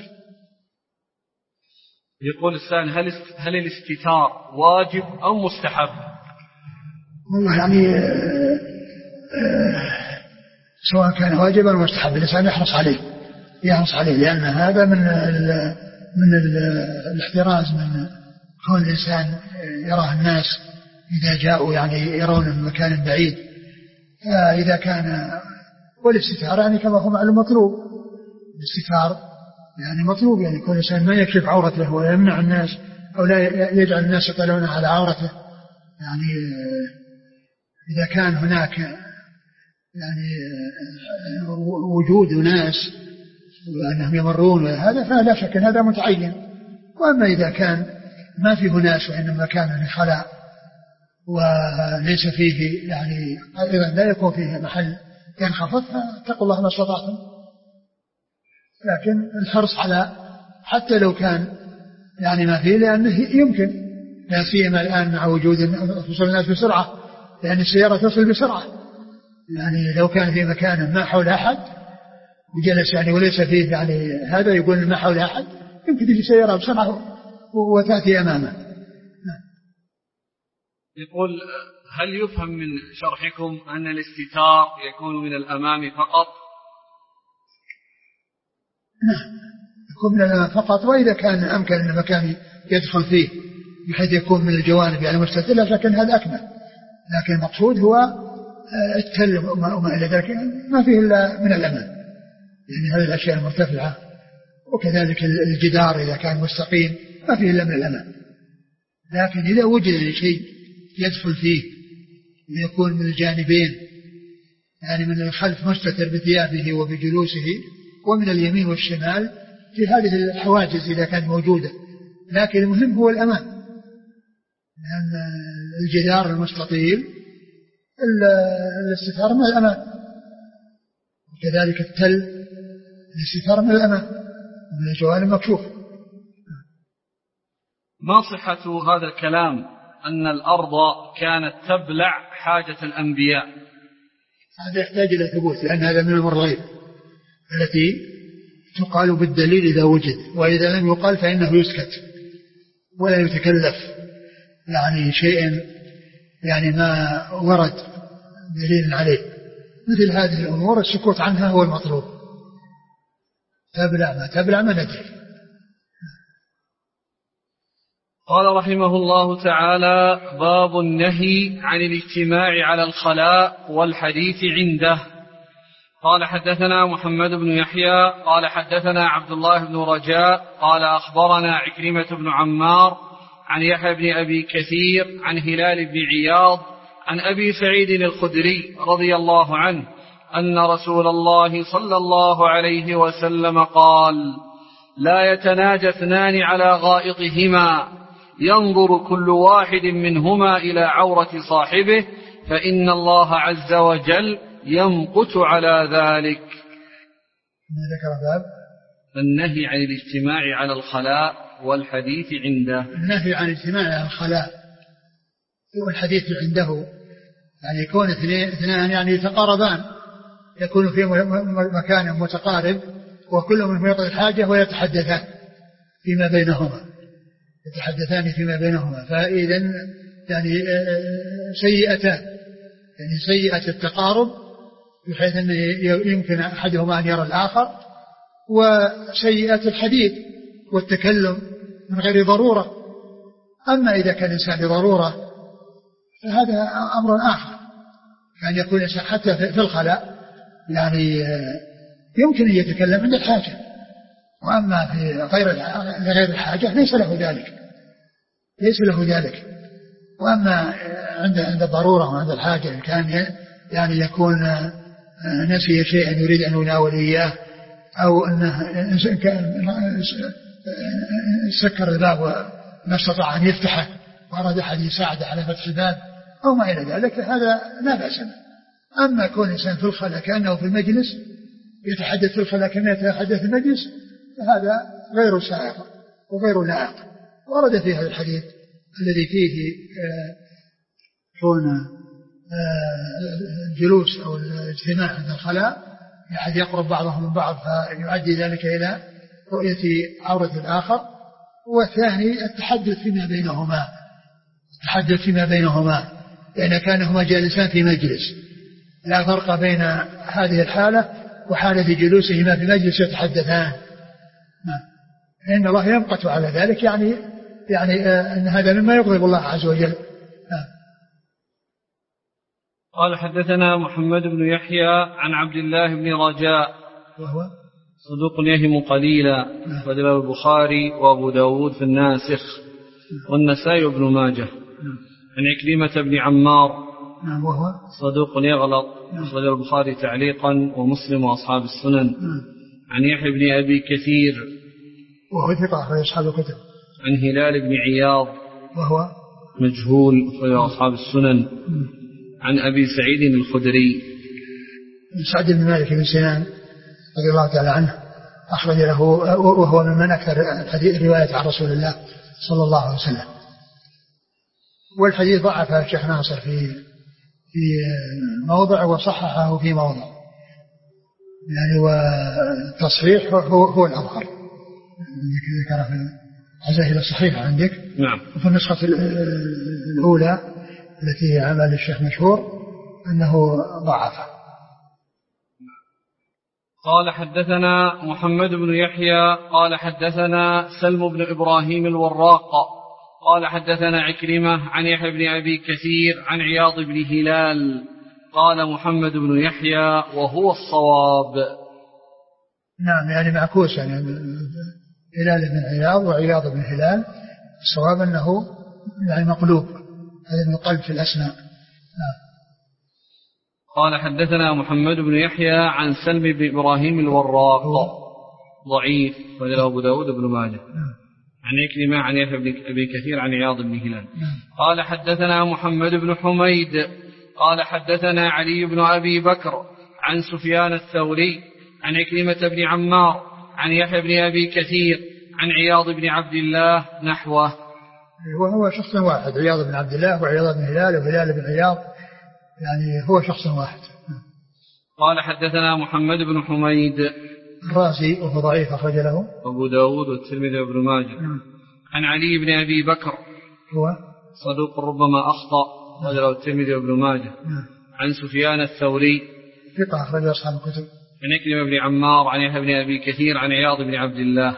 يقول السائل: هل الاستتار واجب أو مستحب؟ والله يعني سواء كان واجبا أو مستحب الإنسان يحرص عليه، لأن هذا من الاحتراز من كون الإنسان يراه الناس إذا جاءوا يعني يرون من مكان بعيد. إذا كان والاستتار يعني كما هو معلوم مطلوب، الاستتار يعني مطلوب، يعني كل إنسان ما يكشف عورته ولا يمنع الناس أو لا يجعل الناس يطلعون على عورته. يعني إذا كان هناك يعني وجود ناس وأنهم يمرون هذا فلا شك أن هذا متعين. وأما إذا كان ما فيه ناس وإنما كان خلاء وليس فيه يعني أيضا لا يكون فيه محل ينخفض، فاتقوا الله ما استطعتم. لكن الحرص على حتى لو كان يعني ما فيه، لأنه يمكن لا سيما الآن مع وجود وصول الناس بسرعة، لأن السيارة تصل بسرعة. يعني لو كان في مكان ما حول أحد وجلس يعني وليس فيه يعني هذا يقول ما حول أحد، يمكن تجي سيارة بسرعة وتأتي أمامه. يقول: هل يفهم من شرحكم أن الاستتار يكون من الأمام فقط؟ نعم يكون من الأمام فقط، وإذا كان أمكن أن المكان يدخل فيه بحيث يكون من الجوانب يعني مستتر لكن هذا أكمل. لكن المقصود هو التل وما إلى ذلك ما فيه إلا من الأمام، يعني هذه الأشياء المرتفعة، وكذلك الجدار إذا كان مستقيم ما فيه إلا من الأمام. لكن إذا وجد شيء يدخل فيه ويكون من الجانبين، يعني من الخلف مستتر بثيابه وبجلوسه، ومن اليمين والشمال في هذه الحواجز إذا كانت موجودة. لكن المهم هو الأمام، لأن الجدار المستطيل الاستتار من الأمام، وكذلك التل الاستتار من الأمام ومن الجوانب مكشوف. ما صحة هذا الكلام أن الأرض كانت تبلع حاجة الأنبياء؟ هذا يحتاج إلى ثبوت، لأن هذا من الأمور الغيب التي تقال بالدليل إذا وجد، وإذا لم يقال فإنه يسكت ولا يتكلف يعني شيء يعني ما ورد دليل عليه. مثل هذه الأمور السكوت عنها هو المطلوب. تبلع ما ندري. قال رحمه الله تعالى: باب النهي عن الاجتماع على الخلاء والحديث عنده. قال حدثنا محمد بن يحيى قال حدثنا عبد الله بن رجاء قال أخبرنا عكرمة بن عمار عن يحيى بن أبي كثير عن هلال بن عياض عن أبي سعيد الخدري رضي الله عنه أن رسول الله صلى الله عليه وسلم قال: لا يتناجى اثنان على غائطهما ينظر كل واحد منهما إلى عورة صاحبه فإن الله عز وجل يمقت على ذلك. ذكر باب النهي عن الاجتماع على الخلاء والحديث عنده. النهي عن الاجتماع على الخلاء والحديث عنده، يعني يكون اثنان يعني يتقاربان، يكون في مكان متقارب وكل منهم يقضي الحاجة ويتحدثان فيما بينهما، فإذا يعني سيئتان، يعني سيئة التقارب بحيث أن يمكن أحدهما أن يرى الآخر، وسيئة الحديث والتكلم من غير ضرورة. أما إذا كان الإنسان لضرورة فهذا أمر آخر، يعني يكون الإنسان حتى في الخلاء يعني يمكن أن يتكلم عند الحاجة، وأما في غير الحاجة ليس له ذلك. وأما عند الضرورة وعند الحاجة كان يعني يكون نسي شيئا يريد أن يناول إياه، أو أنه سكر الباب وما استطاع أن يفتحه وأراد أحد يساعده على فتح الباب أو ما إلى ذلك، هذا لا بأس به. أما كون الإنسان في الخلاء كأنه في المجلس يتحدث في الخلاء كما يتحدث في المجلس، فهذا غير سائغ وغير لائق. ورد في هذا الحديث الذي فيه كون الجلوس أو الاجتماع عند الخلاء أحد يقرب بعضهم من بعض فيؤدي ذلك إلى رؤية عورة الآخر. والثاني التحدث فيما بينهما، لأن كانهما جالسان في مجلس، لا فرق بين هذه الحالة وحالة جلوسهما في مجلس يتحدثان، إن الله يمقت على ذلك، يعني أن هذا مما يغضب الله عز وجل. قال حدثنا محمد بن يحيى عن عبد الله بن رجاء وهو صدوق يهم قليلا، فدل البخاري وأبو داود في الناسخ والنسائي وابن ماجه. عن عكرمة بن عمار وهو صدوق يغلط، فدل البخاري تعليقا ومسلم وأصحاب السنن. عن يحيى بن أبي كثير وهو ثقة أخرج أصحاب الكتب. عن هلال بن عياض وهو مجهول أخرج أصحاب السنن. عن أبي سعيد الخدري سعد بن مالك بن سنان رضي الله تعالى عنه أخرج له، وهو ممن أكثر الحديث رواية عن رسول الله صلى الله عليه وسلم. والحديث ضعفه الشيخ ناصر في موضع وصححه في موضع، يعني والتصحيح هو الأظهر. ذكر في عزائل الصحيحة عندك، نعم. وفي النسخة الأولى التي عمل الشيخ مشهور أنه ضعفه. قال حدثنا محمد بن يحيى قال حدثنا سلم بن إبراهيم الوراق قال حدثنا عكرمة عن يحيى بن أبي كثير عن عياض بن هلال قال محمد بن يحيى وهو الصواب. نعم، يعني معكوس، يعني هلال بن عياض وعياض بن هلال، الصواب أنه يعني مقلوب، هذا من القلب في الأسماء. قال حدثنا محمد بن يحيى عن سلم بن إبراهيم الوراق ضعيف، وله أبو داود بن ماجه. عن عكرمة عن يحيى بن أبي كثير عن عياض بن هلال. قال حدثنا محمد بن حميد قال حدثنا علي بن أبي بكر عن سفيان الثوري عن عكرمة بن عمار عن يحيى بن أبي كثير عن عياض بن عبد الله نحوه. وهو شخص واحد، عياض بن عبد الله وعياض بن هلال وهلال بن عياض، يعني هو شخص واحد. قال حدثنا محمد بن حميد الرازي وهو ضعيف أخرج له أبو داود والترمذي وابن ماجه. عن علي بن أبي بكر هو صدوق ربما أخطأ، وله الترمذي وابن ماجه. عن سفيان الثوري ثقة أخرج أصحاب الكتب. عن عكرمة بن عمار عن يحيى بن أبي كثير عن عياض بن عبد الله.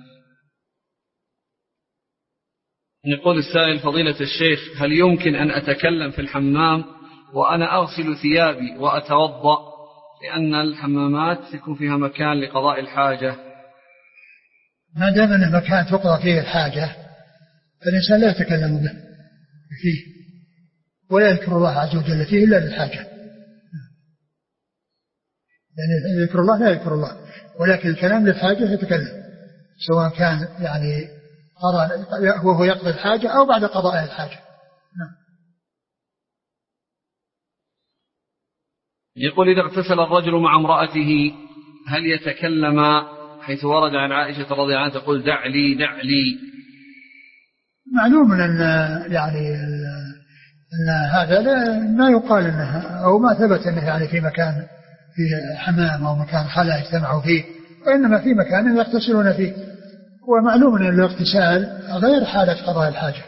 يقول السائل: فضيلة الشيخ، هل يمكن أن أتكلم في الحمام وأنا أغسل ثيابي وأتوضأ؟ لأن الحمامات يكون فيها مكان لقضاء الحاجة. ما دام أنه مكان تقضى فيه الحاجة فالإنسان لا يتكلم به فيه ولا يذكر الله عز وجل فيه إلا للحاجة، يعني يذكر الله لا يذكر الله، ولكن الكلام للحاجة يتكلم، سواء كان يعني وهو يقضي الحاجة أو بعد قضاء الحاجة. يقول إذا اغتسل الرجل مع امرأته هل يتكلم؟ حيث ورد عن عائشة رضي الله عنها تقول دع لي دع لي. معلوم أن يعني أن هذا ما يقال أنه أو ما ثبت أنه يعني في مكان في حمام أو مكان خلا يجتمعوا فيه، وإنما في مكان يغتسلون فيه، ومعلوم أن الاغتسال غير حالة قضاء الحاجة.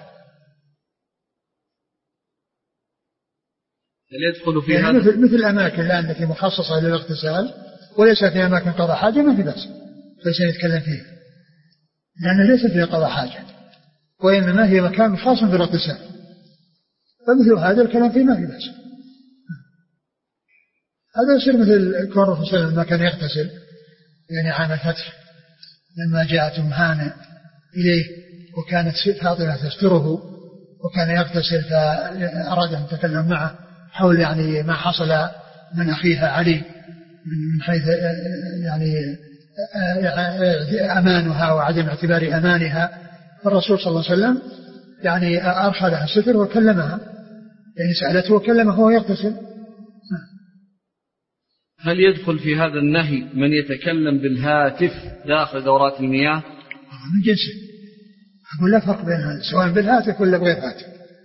يدخل في يعني مثل الأماكن الآن التي مخصصة للاغتسال وليس فيها أماكن قضاء حاجة ما في بأس ليس يتكلم فيه، لأنه ليس فيها قضاء حاجة وإنما هي مكان خاص بالاغتسال، فمثل هذا الكلام فيه ما في بأس. هذا يصير مثل كون الرسول صلى الله عليه وسلم لما كان يغتسل يعني عام الفتح لما جاءت أم هانئ إليه وكانت فاطمة تستره وكان يغتسل فأراد أن يتكلم معه حول يعني ما حصل من أخيها علي من حيث يعني أمانها وعدم اعتبار أمانها، فالرسول صلى الله عليه وسلم يعني أرخى لها الستر وكلمها، يعني سألته وكلمه وهو يغتسل. هل يدخل في هذا النهي من يتكلم بالهاتف داخل دورات المياه؟ من جنسه، أقول لا فرق بين سواء بالهاتف ولا بغير هاتف.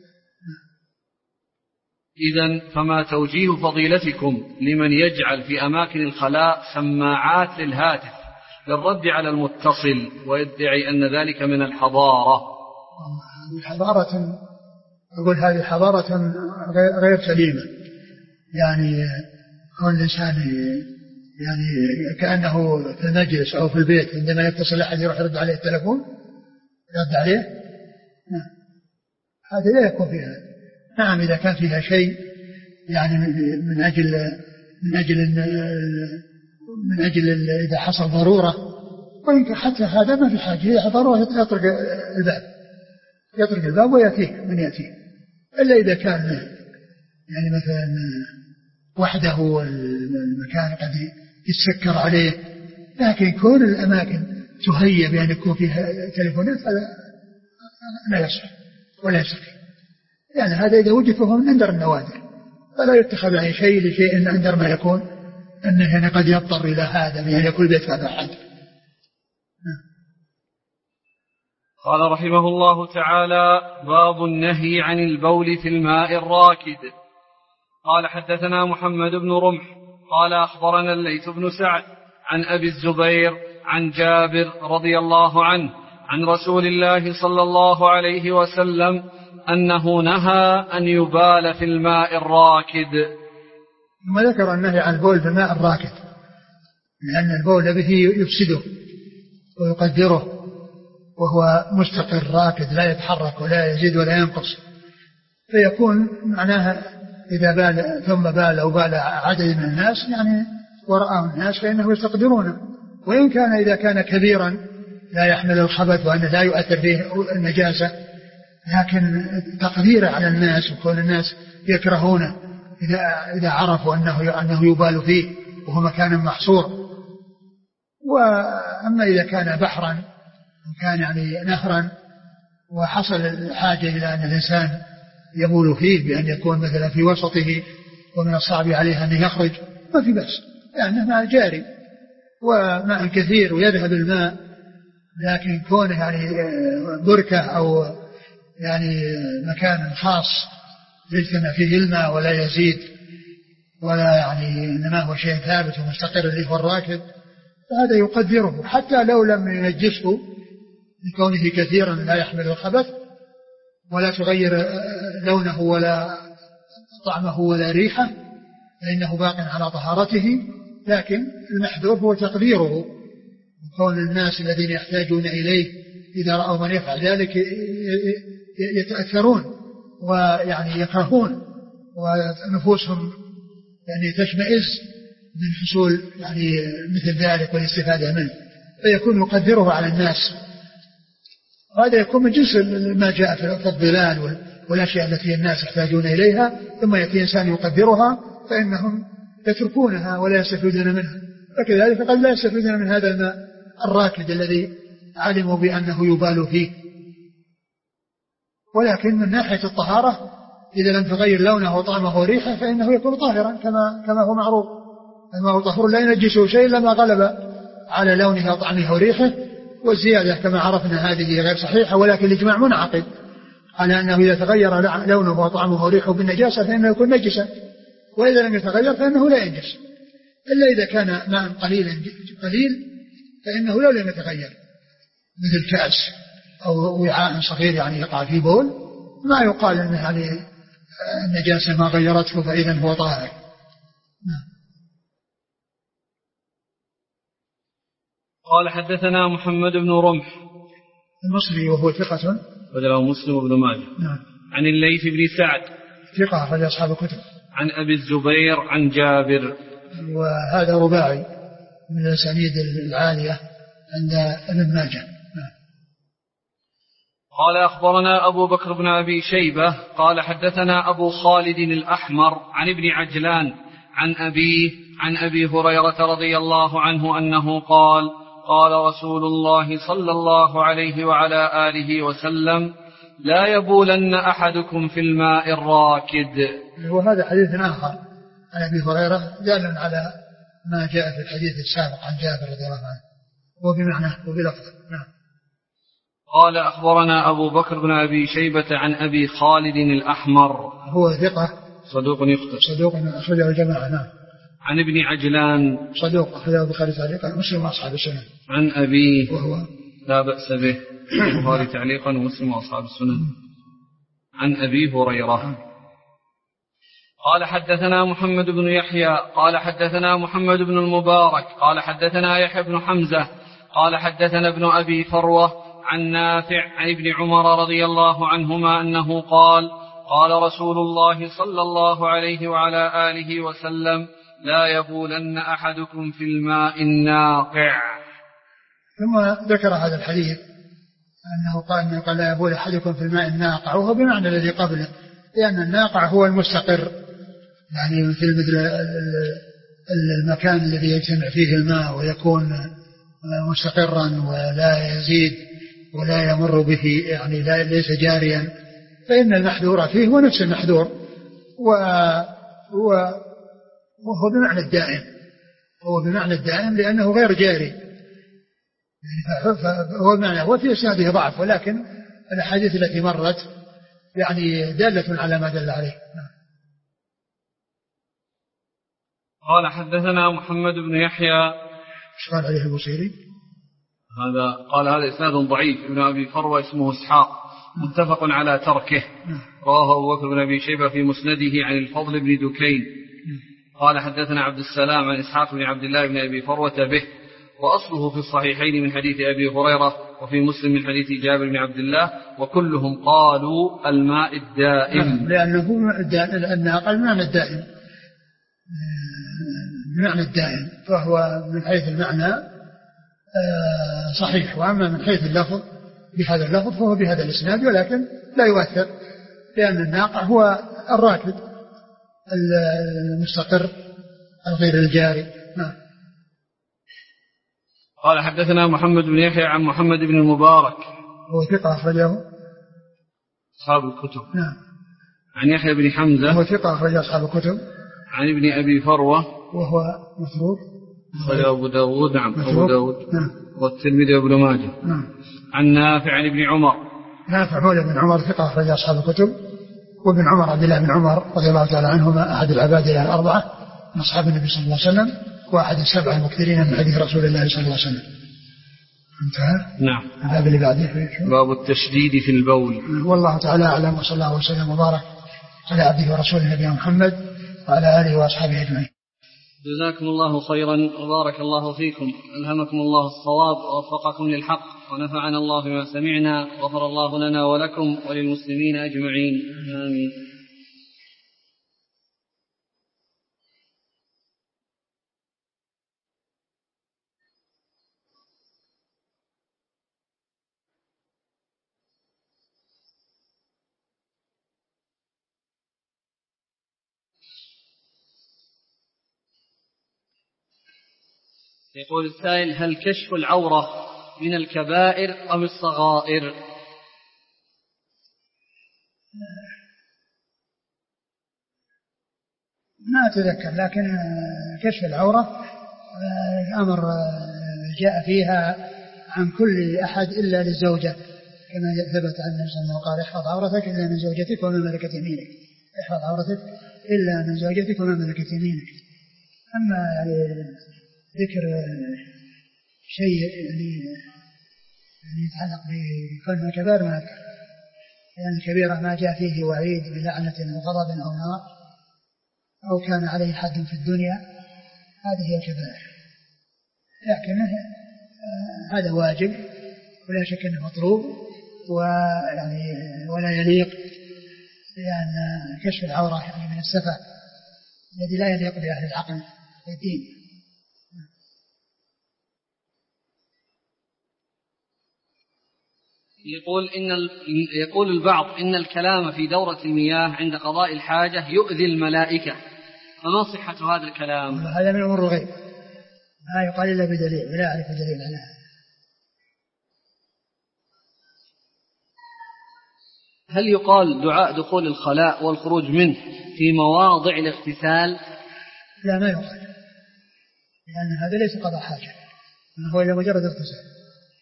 إذن فما توجيه فضيلتكم لمن يجعل في أماكن الخلاء سماعات للهاتف للرد على المتصل ويدعي أن ذلك من الحضارة؟ حضارة، أقول هذه حضارة غير سليمة، يعني كون الإنسان يعني كأنه في المجلس أو في البيت عندما يتصل أحد يروح يرد عليه التلفون يرد عليه، هذا لا يكون فيها. نعم إذا كان فيها شيء يعني من أجل إذا حصل ضرورة، وإن حتى هذا ما في حاجة، هي ضرورة يطرق الباب ويأتيه من يأتيه، إلا إذا كان يعني مثلا وحده والمكان قد يتسكر عليه، لكن كل الأماكن تهيأ بأن يكون فيها تليفونات هذا لا يصح ولا يصح، يعني هذا إذا وجد فهو من أندر النوادر، فلا يتخذ أي شيء لشيء أندر ما يكون أنه يعني قد يضطر إلى هذا يعني يكون بيت هذا أحد. قال رحمه الله تعالى باب النهي عن البول في الماء الراكد. قال حدثنا محمد بن رمح قال أخبرنا الليث بن سعد عن أبي الزبير عن جابر رضي الله عنه عن رسول الله صلى الله عليه وسلم أنه نهى أن يبال في الماء الراكد. ثم ذكر النهي عن البول في الماء الراكد لأن البول به يفسده ويقدره وهو مستقر راكد لا يتحرك ولا يزيد ولا ينقص، فيكون معناها إذا بال ثم بال أو بال عدد من الناس يعني ورآه الناس فإنه يستقدرونه، وإن كان إذا كان كبيرا لا يحمل الخبث وأنه لا يؤثر فيه النجاسة، لكن تقديره على الناس وكون الناس يكرهونه إذا عرفوا أنه يبال فيه وهو مكان محصور. وأما إذا كان بحرا وكان يعني نهرا وحصل الحاجة إلى أن الإنسان يبول فيه بأن يكون مثلا في وسطه ومن الصعب عليه أن يخرج ما في بأس، لأنه ماء جاري وماء كثير ويذهب الماء، لكن كونه يعني بركة أو يعني مكان خاص يجتمع فيه الماء ولا يزيد ولا يعني إنما هو شيء ثابت ومستقر اللي هو الراكد، فهذا يقدره حتى لو لم ينجسه لكونه كثيرا لا يحمل الخبث ولا تغير لونه ولا طعمه ولا ريحه فإنه باق على طهارته، لكن المحذور هو تقديره، وكون الناس الذين يحتاجون إليه إذا رأوا من يفعل ذلك يتأثرون ويعني يكرهون ونفوسهم يعني تشمئز من حصول يعني مثل ذلك والاستفادة منه، فيكون يقدره على الناس. هذا يكون من جنس ما جاء في الظلال والأشياء التي الناس يحتاجون إليها، ثم يأتي إنسان يقدرها فإنهم يتركونها ولا يستفيدون منها. فكذلك قد لا يستفيدون من هذا الماء الراكد الذي علموا بأنه يبال فيه. ولكن من ناحية الطهارة إذا لم تغير لونه وطعمه وريحه فإنه يكون طاهرا كما هو معروف. الماء طهور لا ينجسه شيء إلا ما غلب على لونه وطعمه وريحه. والزيادة كما عرفنا هذه غير صحيحة، ولكن الإجماع منعقد على أنه إذا تغير لونه وطعمه وريحه بالنجاسة فإنه يكون نجسا، وإذا لم يتغير فإنه لا ينجس، إلا إذا كان ماء قليل فإنه لو لم يتغير، مثل كأس أو وعاء صغير يعني يقع فيه بول، ما يقال أن هذه النجاسة ما غيرته فإذا هو طاهر. قال حدثنا محمد بن رمح المصري وهو ثقة وله مسلم بن ماجه. نعم. عن الليث بن سعد ثقة أخرج أصحاب الكتب. عن أبي الزبير عن جابر. وهذا رباعي من الأسانيد العالية عند ابن ماجه. قال أخبرنا أبو بكر بن أبي شيبة قال حدثنا أبو خالد الأحمر عن ابن عجلان عن أبيه عن أبي هريرة رضي الله عنه أنه قال قال رسول الله صلى الله عليه وعلى آله وسلم لا يبولن أحدكم في الماء الراكد. وهذا حديث آخر عن أبي هريرة دال على ما جاء في الحديث السابق عن جابر رضي الله عنه وبمعنى وبلفظ. نعم. قال أخبرنا أبو بكر بن أبي شيبة عن أبي خالد الأحمر هو ثقة صدوق يخطئ صدوق أخرجه الجماعة. نعم. عن ابن عجلان صدوق أخرجه البخاري تعليقا ومسلم وأصحاب السنن. عن أبيه وهو لا بأس به البخاري تعليقا ومسلم وأصحاب السنن. عن أبي هريرة. قال حدثنا محمد بن يحيى قال حدثنا محمد بن المبارك قال حدثنا يحيى بن حمزة قال حدثنا ابن أبي فروة عن نافع عن ابن عمر رضي الله عنهما أنه قال قال رسول الله صلى الله عليه وعلى آله وسلم لا يبولن أحدكم في الماء الناقع. ثم ذكر هذا الحديث أنه قال لا يبول أحدكم في الماء الناقع، وهو بمعنى الذي قبله، لأن الناقع هو المستقر، يعني مثل المكان الذي يجتمع فيه الماء ويكون مستقرا ولا يزيد ولا يمر به، يعني ليس جاريا، فإن المحذور فيه هو نفس المحذور، وهو بمعنى الدائم، هو بمعنى الدائم لأنه غير جاري، يعني فهو بمعنى هو في إسناده ضعف، ولكن الأحاديث التي مرت يعني دالة على ما دل عليه. قال حدثنا محمد بن يحيى قال عليه البصيري هذا إسناد ضعيف. ابن أبي فروة اسمه إسحاق متفق على تركه. رواه أبو بكر بن أبي شيبة في مسنده عن الفضل بن دكين قال حدثنا عبد السلام عن إسحاق بن عبد الله بن أبي فروة به، وأصله في الصحيحين من حديث أبي هريرة وفي مسلم من حديث جابر بن عبد الله، وكلهم قالوا الماء الدائم، لأنه الناقع المعنى الدائم، بمعنى الدائم، فهو من حيث المعنى صحيح، وأما من حيث اللفظ بهذا اللفظ فهو بهذا الإسناد، ولكن لا يؤثر، لأن الناقع هو الراكد المستقر الغير الجاري. قال حدثنا محمد بن يحيى عن محمد بن المبارك هو ثقة أخرجه أصحاب الكتب. نعم. عن يحيى بن حمزة هو ثقة أخرج أصحاب الكتب. عن ابن أبي فروة وهو متروك أخرج أبو داود. نعم أبو داود. نعم. والترمذي وابن ماجه. نعم. عن نافع عن ابن عمر. نافع مولى بن عمر ثقة أخرج أصحاب الكتب، وابن عمر عبد الله بن عمر رضي الله تعالى عنهما أحد العباد الأربعة من أصحاب النبي صلى الله عليه وسلم، وأحد السبع المكثرين من حديث رسول الله صلى الله عليه وسلم. انتهى. نعم. الباب اللي بعده باب التشديد في البول. والله تعالى أعلم، وصلى الله وسلم وبارك على عبده ورسوله نبينا محمد وعلى آله وأصحابه أجمعين. جزاكم الله خيرا وبارك الله فيكم، ألهمكم الله الصواب ووفقكم للحق، ونفعنا الله بما سمعنا، غفر الله لنا ولكم وللمسلمين أجمعين، آمين. يقول السائل: هل كشف العورة من الكبائر أم الصغائر؟ ما أتذكر، لكن كشف العورة الأمر جاء فيها عن كل أحد إلا للزوجة، كما ثبت عن النبي صلى الله عليه وسلم قال: احفظ عورتك إلا من زوجتك ومن ملكت يمينك. احفظ عورتك إلا من زوجتك ومن ملكت يمينك. أما يعني ذكر شيء يعني يتعلق بكون الكبائر ما أذكر، لأن الكبيرة ما جاء فيه وعيد بلعنة أو غضب أو نار أو كان عليه حد في الدنيا، هذه هي الكبائر. لكن هذا واجب ولا شك أنه مطلوب ويعني ولا يليق، لأن كشف العورة يعني من السفه الذي لا يليق بأهل العقل والدين. يقول البعض إن الكلام في دورة المياه عند قضاء الحاجة يؤذي الملائكة، فما صحة هذا الكلام؟ هذا من أمور الغيب، ما يقال إلا بدليل، ولا أعرف دليل على هذا. هل يقال دعاء دخول الخلاء والخروج منه في مواضع الاغتسال؟ لا، ما يقال، لأن هذا ليس قضاء حاجة، هو إلا مجرد اغتسال.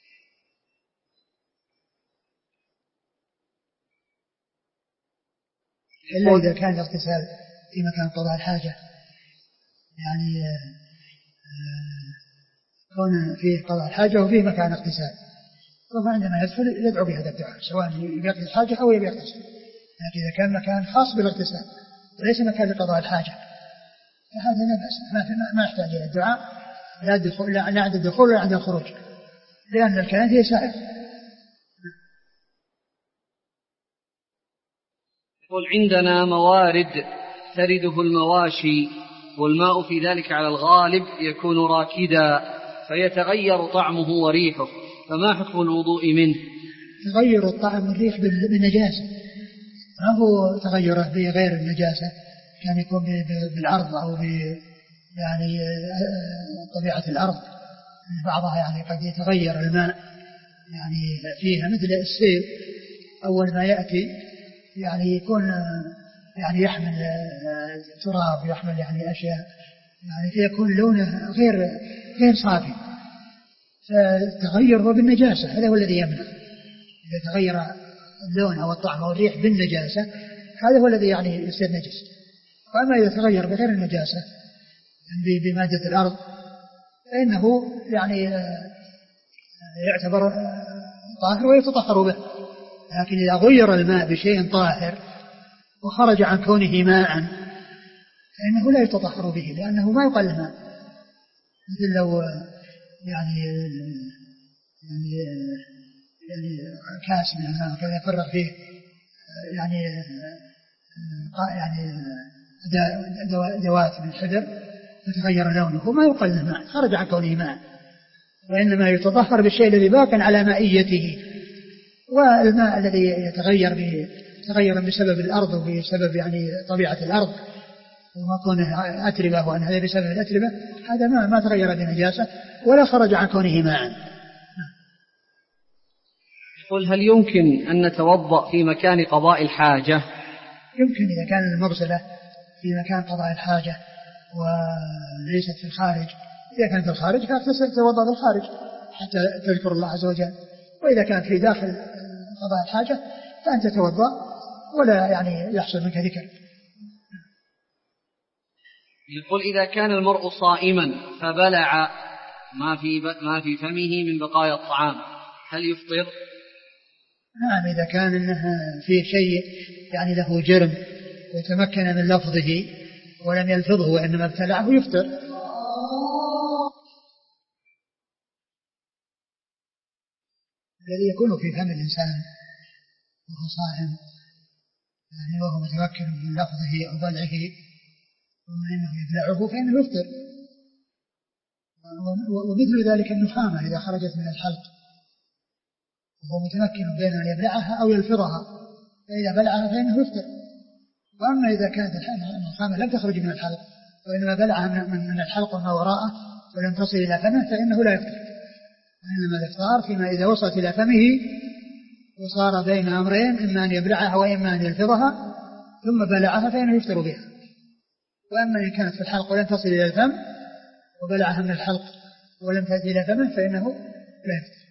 إلا إذا كان الاغتسال في مكان قضاء الحاجة، يعني كون فيه قضاء الحاجة وفيه مكان اغتسال، وعندما يدخل يدعو بهذا الدعاء سواء يقضي الحاجة أو يغتسل. لكن إذا كان مكان خاص بالاغتسال وليس مكان لقضاء الحاجة فهذا لا بأس، ما يحتاج إلى الدعاء لا عند الدخول ولا عند الخروج، لأن الكلام فيه سائر. يقول: عندنا موارد ترده المواشي والماء في ذلك على الغالب يكون راكدا فيتغير طعمه وريحه، فما حكم الوضوء منه؟ تغير الطعم والريح بالنجاسة، ما هو تغيره بغير النجاسة، كان يكون بالعرض أو يعني طبيعة الأرض، بعضها يعني قد يتغير الماء يعني فيها، مثل السيل أول ما يأتي يعني يكون يعني يحمل تراب، يحمل يعني أشياء، يعني فيكون لونه غير صافي، فالتغير هو بالنجاسة، هذا هو الذي يمنع. إذا تغير اللون أو الطعم أو الريح بالنجاسة هذا هو الذي يعني يصير نجس. وأما إذا تغير بغير النجاسة بمادة الأرض فإنه يعني يعتبر طاهر ويتطهر به. لكن إذا غير الماء بشيء طاهر وخرج عن كونه ماء فإنه لا يتطهر به، لأنه ما يقال ماء. مثل لو يعني كاس من الماء كذا يفرغ فيه يعني ذوات من الحجر فتغير لونه، ما يقال له ماء، خرج عن كونه ماء، وإنما يتطهر بالشيء الذي باق على مائيته. والماء الذي يتغير بسبب الأرض وبسبب يعني طبيعة الأرض وما كونه أتربة، وأن هذا بسبب الأتربة، هذا ما تغير بنجاسة ولا خرج عن كونه ماء. يقول: هل يمكن أن نتوضأ في مكان قضاء الحاجة؟ يمكن إذا كان المغسلة في مكان قضاء الحاجة وليست في الخارج. إذا كانت في الخارج فتتوضأ في الخارج حتى تذكر الله عز وجل، وإذا كانت في داخل قضاء الحاجة فأنت تتوضأ ولا يعني يحصل منك ذكر. يقول: إذا كان المرء صائما فبلع ما في فمه من بقايا الطعام هل يفطر؟ نعم، إذا كان إنه فيه شيء يعني له جرم وتمكن من لفظه ولم يلفظه وإنما ابتلعه يفطر. الذي يكون في فم الإنسان وهو صائم يعني وهو متمكن من لفظه أو بلعه ثم إنه يبلعه فإنه يفطر. ومثل ذلك النخامة إذا خرجت من الحلق وهو متمكن بين أن يبلعها أو يلفظها فإذا بلعها فإنه يفطر. وأما إذا كانت النخامة لم تخرج من الحلق وإنما بلعها من الحلق وما وراءه ولم تصل إلى فمه فإنه لا يفطر، وإنما الإفطار فيما إذا وصلت إلى فمه وصار بين أمرين، إما أن يبلعها وإما أن يلفظها ثم بلعها فإنه يفطر بها. وأما إن كانت في الحلق ولم تصل إلى الفم وبلعها من الحلق ولم تأتي إلى فمه فإنه لا يفطر.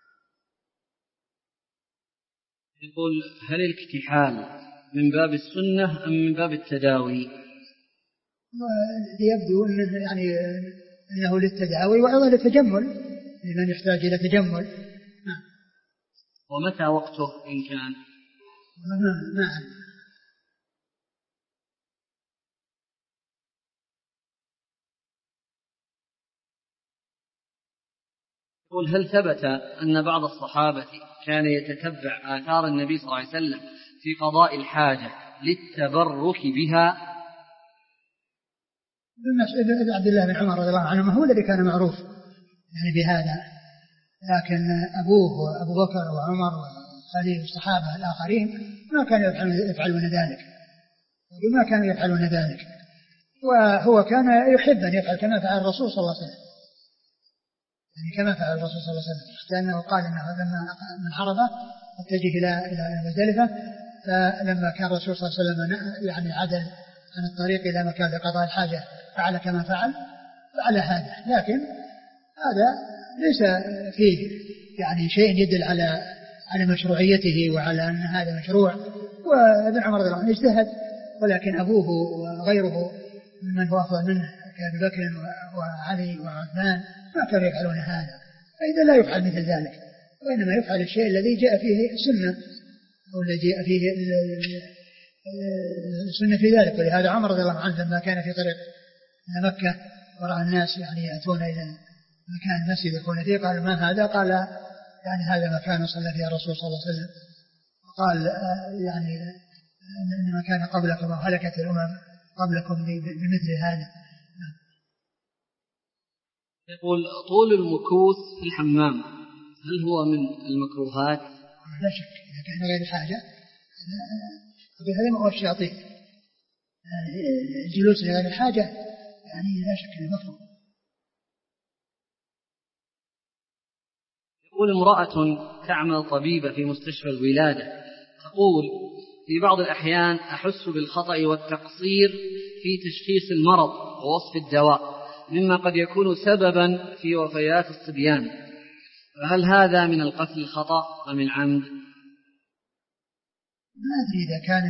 يقول: هل الاكتحال من باب السنة أم من باب التداوي؟ يبدو أنه يعني أنه للتداوي وأيضا للتجمل لمن يحتاج إلى تجمل. ومتى وقته إن كان؟ نعم. يقول: هل ثبت أن بعض الصحابة كان يتتبع آثار النبي صلى الله عليه وسلم في قضاء الحاجة للتبرك بها؟ عبد الله بن عمر رضي الله عنه هو الذي كان معروف يعني بهذا، لكن أبوه وأبو بكر وعمر وخليل الصحابة الآخرين ما كانوا يفعلون ذلك، وهو كان يحب أن يفعل كما فعل الرسول صلى الله عليه وسلم، يعني كما فعل الرسول صلى الله عليه وسلم، حتى أنه قال أنه لما من حربه اتجه إلى مزدلفة، فلما كان الرسول صلى الله عليه وسلم يعني عدل عن الطريق إلى مكان لقضاء الحاجة فعل كما فعل هذا، لكن هذا ليس فيه يعني شيء يدل على مشروعيته وعلى أن هذا مشروع. وابن عمر رضي الله عنه اجتهد، ولكن أبوه وغيره ممن هو أفضل منه كأبي بكر وعلي وعثمان ما كانوا يفعلون هذا، فإذا لا يفعل مثل ذلك، وإنما يفعل الشيء الذي جاء فيه السنة أو الذي جاء فيه السنة في ذلك. ولهذا عمر رضي الله عنه لما كان في طريق إلى مكة ورأى الناس يعني يأتون إلى مكان المسجد يكون فيه، قال: ما هذا؟ قال: يعني هذا مكان صلى فيه الرسول صلى الله عليه وسلم. وقال: يعني إن كان قبلكم وهلكت الأمم قبلكم بمثل هذا. يقول: طول المكوث في الحمام هل هو من المكروهات؟ لا شك، إذا كان غير حاجة هذا ما هو الشياطين، الجلوس لغير الحاجة يعني لا شك أنه مكروه. يقول: امرأة تعمل طبيبة في مستشفى الولادة تقول: في بعض الأحيان أحس بالخطأ والتقصير في تشخيص المرض ووصف الدواء مما قد يكون سببا في وفيات الصبيان، فهل هذا من القتل الخطأ أم العمد؟ ما أدري إذا كان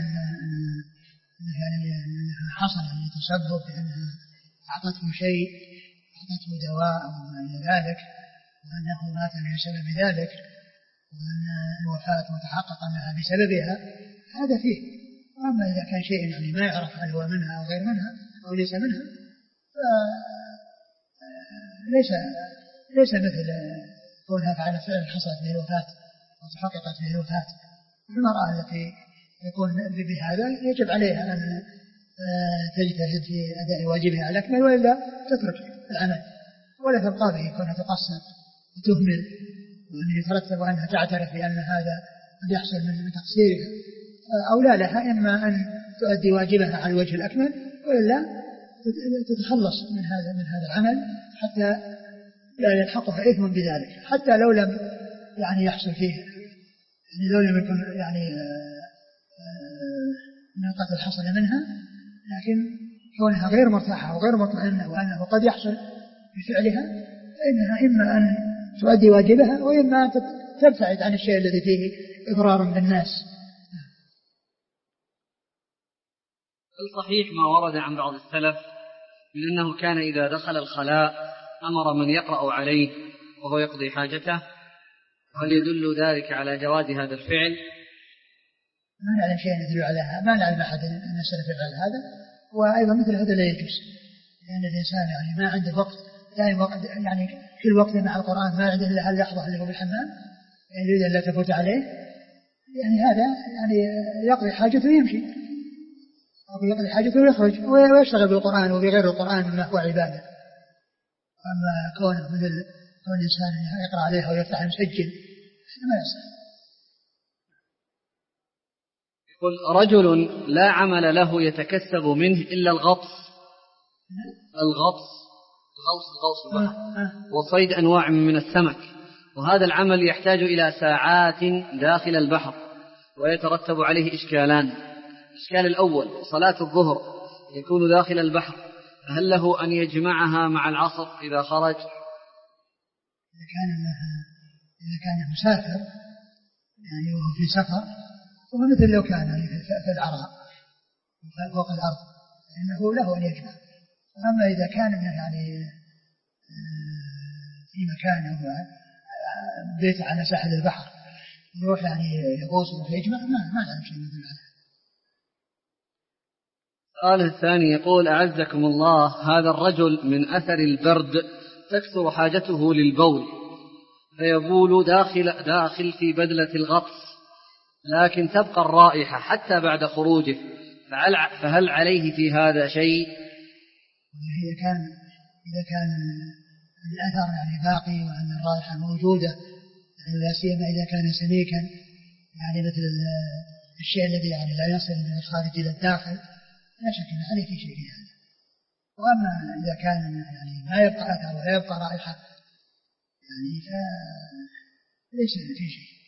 حصل أن يتسبب بأنها أعطته شيء، أعطته دواء أو ما إلى ذلك، وأنه مات من سبب ذلك، وأن الوفاة متحققة لها بسببها، هذا فيه. وأما إذا كان شيء يعني ما يعرف هل هو منها أو غير منها أو ليس منها، ليس مثل كونها فعلت فعل حصلت به الوفاة وتحققت به الوفاة. المرأة التي يكون بهذا يجب عليها أن تجتهد في أداء واجبها على الأكمل، وإلا تترك العمل ولا تبقى به كونها تقصر وتهمل، وأن يترتب أنها تعترف بأن هذا قد يحصل من تقصيرها. أولى لها إما أن تؤدي واجبها على الوجه الأكمل، وإلا تتخلص من هذا العمل حتى لا يلحقها إثم بذلك، حتى لو لم يعني يحصل فيه، يعني لو لم يكن يعني من القتل حصل منها، لكن كونها غير مرتاحة وغير مطمئنة وأنه قد يحصل بفعلها، فإنها إما أن تؤدي واجبها وإما أن تبتعد عن الشيء الذي فيه إضرار بالناس. الصحيح ما ورد عن بعض السلف من أنه كان إذا دخل الخلاء أمر من يقرأ عليه وهو يقضي حاجته، هل يدل ذلك على جواز هذا الفعل؟ ما نعلم شيء يدل على هذا، ما نعلم أحد أن السلف يفعل هذا، وأيضا مثل هذا لا يجوز، لأن الإنسان يعني ما عنده وقت دائما، يعني كل وقت مع القرآن ما عنده إلا اللحظة اللي هو بالحمام يريد أن لا تفوت عليه، يعني هذا يعني يقضي حاجته ويمشي، أو يقضي حاجته ويخرج ويشتغل بالقرآن وبغير القرآن مما هو عبادة. أما كونه مثل كون الإنسان يقرأ عليها ويفتح مسجل ما يصح. يقول: رجل لا عمل له يتكسب منه إلا الغطس الغوص البحر وصيد أنواع من السمك، وهذا العمل يحتاج إلى ساعات داخل البحر ويترتب عليه إشكالان. الإشكال الأول صلاة الظهر يكون داخل البحر، فهل له أن يجمعها مع العصر إذا خرج؟ إذا كان مسافر يعني وهو في سفر فهو مثل لو كان في العراء فوق الأرض فإنه له أن يجمع. أما إذا كان يعني في مكان بيت على ساحل البحر يروح يعني يغوص ويجمع ما نعلم شيء مثل هذا. السؤال الثاني يقول: أعزكم الله، هذا الرجل من أثر البرد تكثر حاجته للبول فيبول داخل في بدلة الغطس، لكن تبقى الرائحة حتى بعد خروجه، فهل عليه في هذا شيء؟ إذا كان الأثر يعني باقي وأن الرائحة موجودة، لا سيما إذا كان سميكا يعني مثل الشيء الذي يعني لا يصل من الخارج إلى الداخل، لا شك أن عليه في شيء هذا. وأما إذا كان يعني ما يبقى أثر ولا يبقى رائحة يعني فليس في شيء.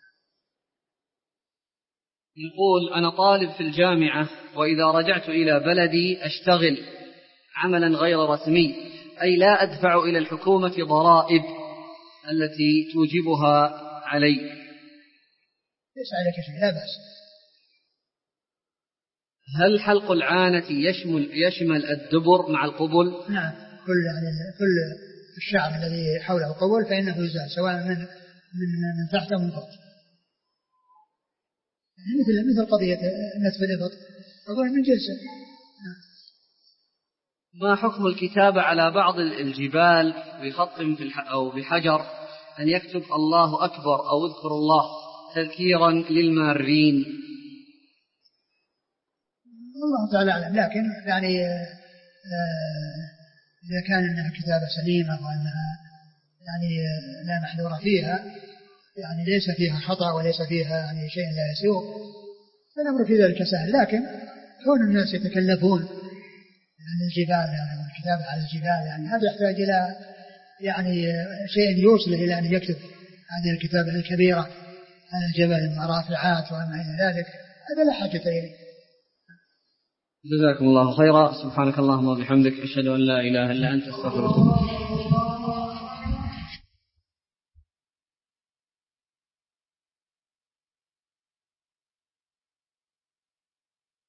يقول: أنا طالب في الجامعة، وإذا رجعت إلى بلدي أشتغل عملا غير رسمي، أي لا أدفع إلى الحكومة ضرائب التي توجبها علي. ليس عليك شيء، لا بأس. هل حلق العانة يشمل الدبر مع القبل؟ نعم، كل الشعر الذي حول القبل فإنه يزال، سواء من تحت أو من فوق. مثل قضية نتف الإبط أقول من جلسة. ما حكم الكتابة على بعض الجبال بخط أو بحجر أن يكتب الله أكبر أو اذكر الله تذكيرا للمارين؟ الله تعالى أعلم، لكن يعني إذا كان أنها كتابة سليمة وأنها يعني لا محذور فيها، يعني ليس فيها خطأ وليس فيها يعني شيء لا يسوء، فالأمر في ذلك سهل. لكن كون الناس يتكلفون عن الجبال يعني والكتابة على الجبال، يعني هذا يحتاج إلى يعني شيء يوصل إلى أن يكتب هذه الكتابة الكبيرة على الجبل والرافعات وما إلى ذلك، هذا لا حاجة إليه. جزاكم الله خيرا. سبحانك اللهم وبحمدك، أشهد أن لا إله إلا أنت، أستغفرك.